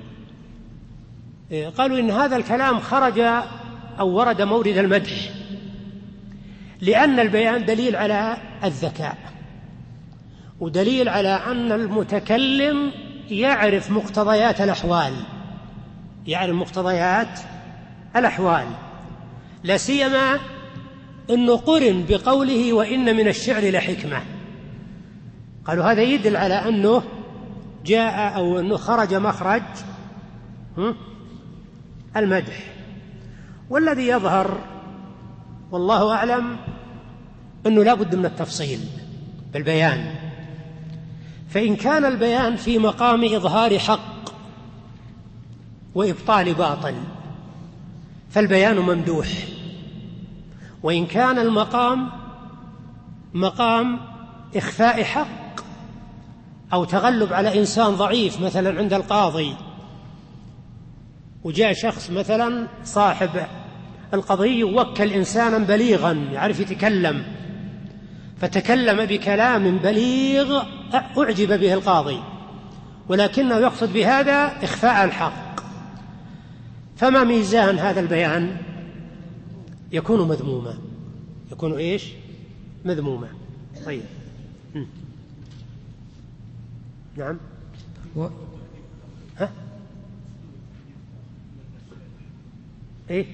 قالوا إن هذا الكلام خرج أو ورد مورد المدح، لأن البيان دليل على الذكاء، ودليل على أن المتكلم يعرف مقتضيات الأحوال يعرف مقتضيات الأحوال لا سيما أنه قرن بقوله: وإن من الشعر لحكمة. قالوا هذا يدل على أنه جاء أو أنه خرج مخرج المدح. والذي يظهر والله أعلم أنه لا بد من التفصيل بالبيان، فإن كان البيان في مقام إظهار حق وإبطال باطل فالبيان ممدوح، وإن كان المقام مقام إخفاء حق أو تغلب على إنسان ضعيف، مثلا عند القاضي وجاء شخص مثلا صاحب القضية ووكل إنسانا بليغا يعرف يتكلم، فتكلم بكلام بليغ أعجب به القاضي، ولكنه يقصد بهذا إخفاء الحق، فما ميزان هذا البيان؟ يكون مذموما، يكون إيش؟ مذموما. طيب. م. نعم. و... ها؟ إيه؟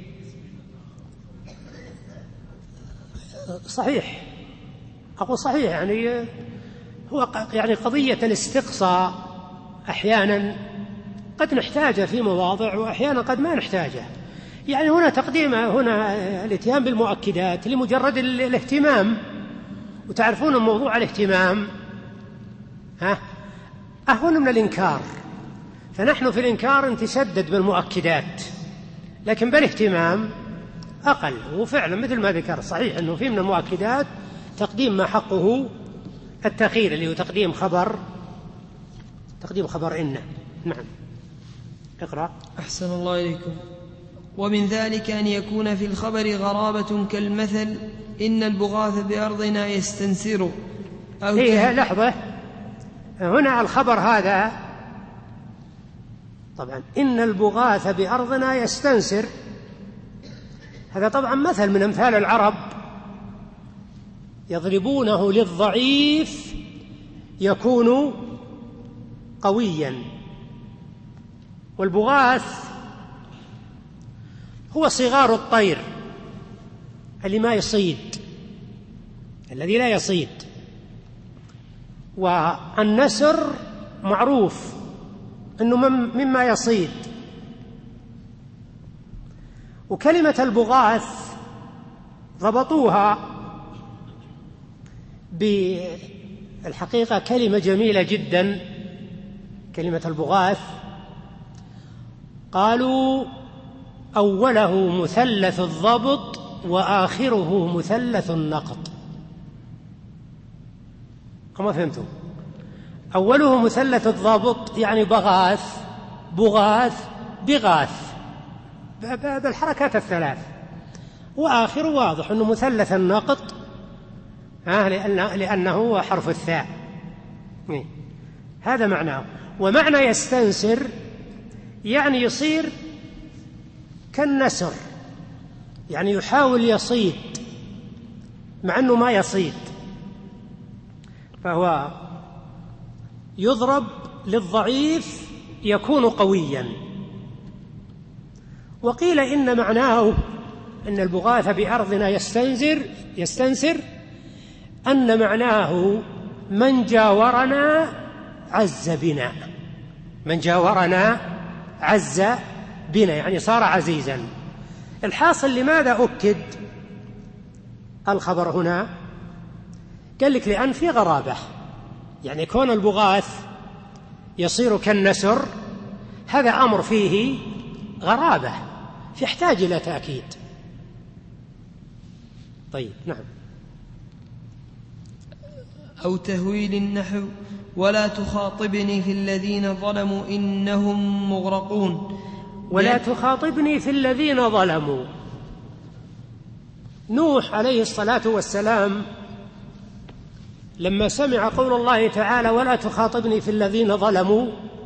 صحيح، أقول صحيح، يعني هو يعني قضية الاستقصاء أحيانا قد نحتاجه في مواضع وأحيانا قد ما نحتاجه. يعني هنا تقديم هنا الاتيان بالمؤكدات لمجرد الاهتمام، وتعرفون موضوع الاهتمام ها أهون من الإنكار، فنحن في الإنكار نتشدد بالمؤكدات، لكن بالاهتمام أقل. وفعلا مثل ما ذكر صحيح أنه في من المؤكدات تقديم ما حقه التأخير، اللي هو تقديم خبر تقديم خبر إن. نعم. اقرأ. أحسن الله إليكم. ومن ذلك أن يكون في الخبر غرابة كالمثل إن البغاث بأرضنا يستنسر أو هي لحظة، هنا الخبر هذا طبعا إن البغاث بأرضنا يستنسر، هذا طبعا مثل من أمثال العرب يضربونه للضعيف يكون قويا. والبغاث هو صغار الطير اللي ما يصيد، الذي لا يصيد. والنسر معروف أنه مما يصيد. وكلمة البغاث ربطوها بالحقيقة كلمة جميلة جدا، كلمة البغاث قالوا أوله مثلث الضبط وآخره مثلث النقط. كما فهمتم؟ أوله مثلث الضبط يعني بغاث بغاث بغاث بالحركات الثلاث، وآخر واضح أنه مثلث النقط لأنه حرف الثاء. هذا معناه. ومعنى يستنسر يعني يصير كالنسر، يعني يحاول يصيد مع أنه ما يصيد، فهو يضرب للضعيف يكون قويا. وقيل إن معناه أن البغاث بأرضنا يستنسر يستنسر أن معناه من جاورنا عز بنا، من جاورنا عز بنا يعني صار عزيزا. الحاصل لماذا أكد الخبر هنا؟ قال لك لأن في غرابة، يعني كون البغاث يصير كالنسر هذا أمر فيه غرابة يحتاج إلى تأكيد. طيب. نعم. أو تهويل النحو ولا تخاطبني في الذين ظلموا إنهم مغرقون. ولا تخاطبني في الذين ظلموا. نوح عليه الصلاة والسلام لما سمع قول الله تعالى ولا تخاطبني في الذين ظلموا،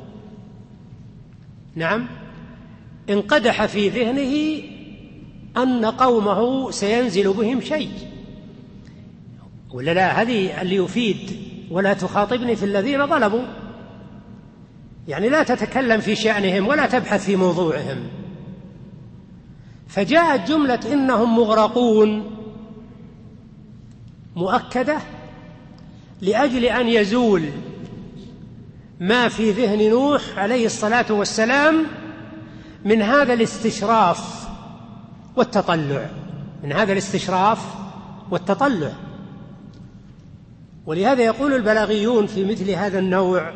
نعم، انقدح في ذهنه أن قومه سينزل بهم شيء، ولا لا؟ هذه اللي يفيد ولا تخاطبني في الذين ظلموا، يعني لا تتكلم في شأنهم ولا تبحث في موضوعهم. فجاءت جملة إنهم مغرقون مؤكدة لأجل أن يزول ما في ذهن نوح عليه الصلاة والسلام من هذا الاستشراف والتطلع، من هذا الاستشراف والتطلع. ولهذا يقول البلاغيون في مثل هذا النوع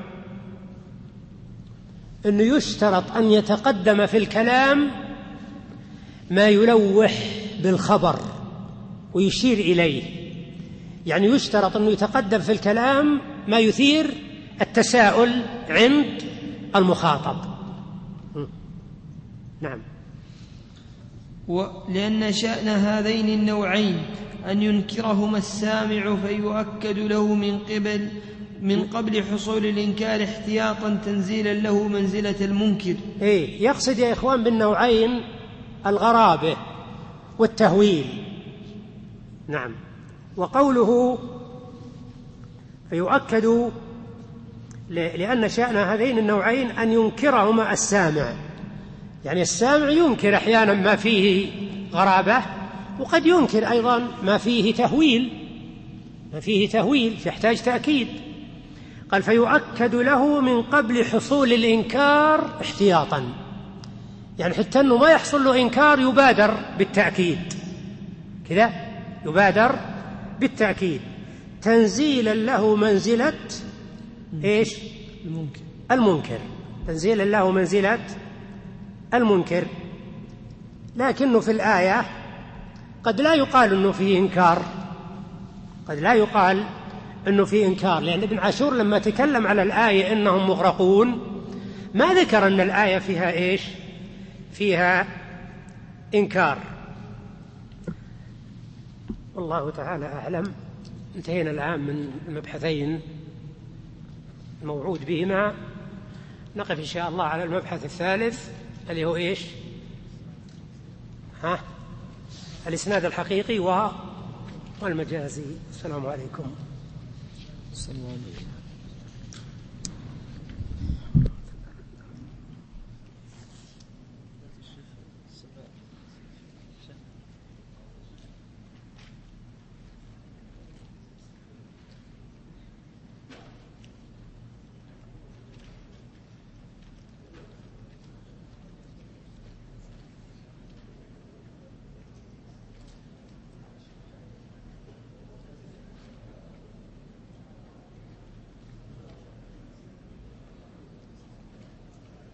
أنه يشترط أن يتقدم في الكلام ما يلوح بالخبر ويشير إليه، يعني يشترط أنه يتقدم في الكلام ما يثير التساؤل عند المخاطب. نعم. لأن شأن هذين النوعين أن ينكرهما السامع فيؤكد له من قبل من قبل حصول الإنكار احتياطا تنزيلا له منزلة المنكر. إيه يقصد يا إخوان بالنوعين الغرابة والتهويل. نعم. وقوله فيؤكد لأن شأن هذين النوعين أن ينكرهما السامع، يعني السامع ينكر أحيانا ما فيه غرابة، وقد ينكر أيضا ما فيه تهويل ما فيه تهويل يحتاج تأكيد. قال فيؤكد له من قبل حصول الإنكار احتياطا، يعني حتى أنه ما يحصل له إنكار يبادر بالتأكيد كذا، يبادر بالتأكيد تنزيلا له منزلة إيش؟ المنكر. المنكر تنزيلا له منزلة المنكر. لكنه في الآية قد لا يقال أنه فيه إنكار، قد لا يقال أنه فيه إنكار، لأن ابن عاشور لما تكلم على الآية إنهم مغرقون ما ذكر أن الآية فيها إيش؟ فيها إنكار. والله تعالى أعلم. انتهينا الآن من المبحثين الموعود بهما، نقف إن شاء الله على المبحث الثالث اللي هو إيش؟ ها؟ الإسناد الحقيقي والمجازي. السلام عليكم. السلام عليكم.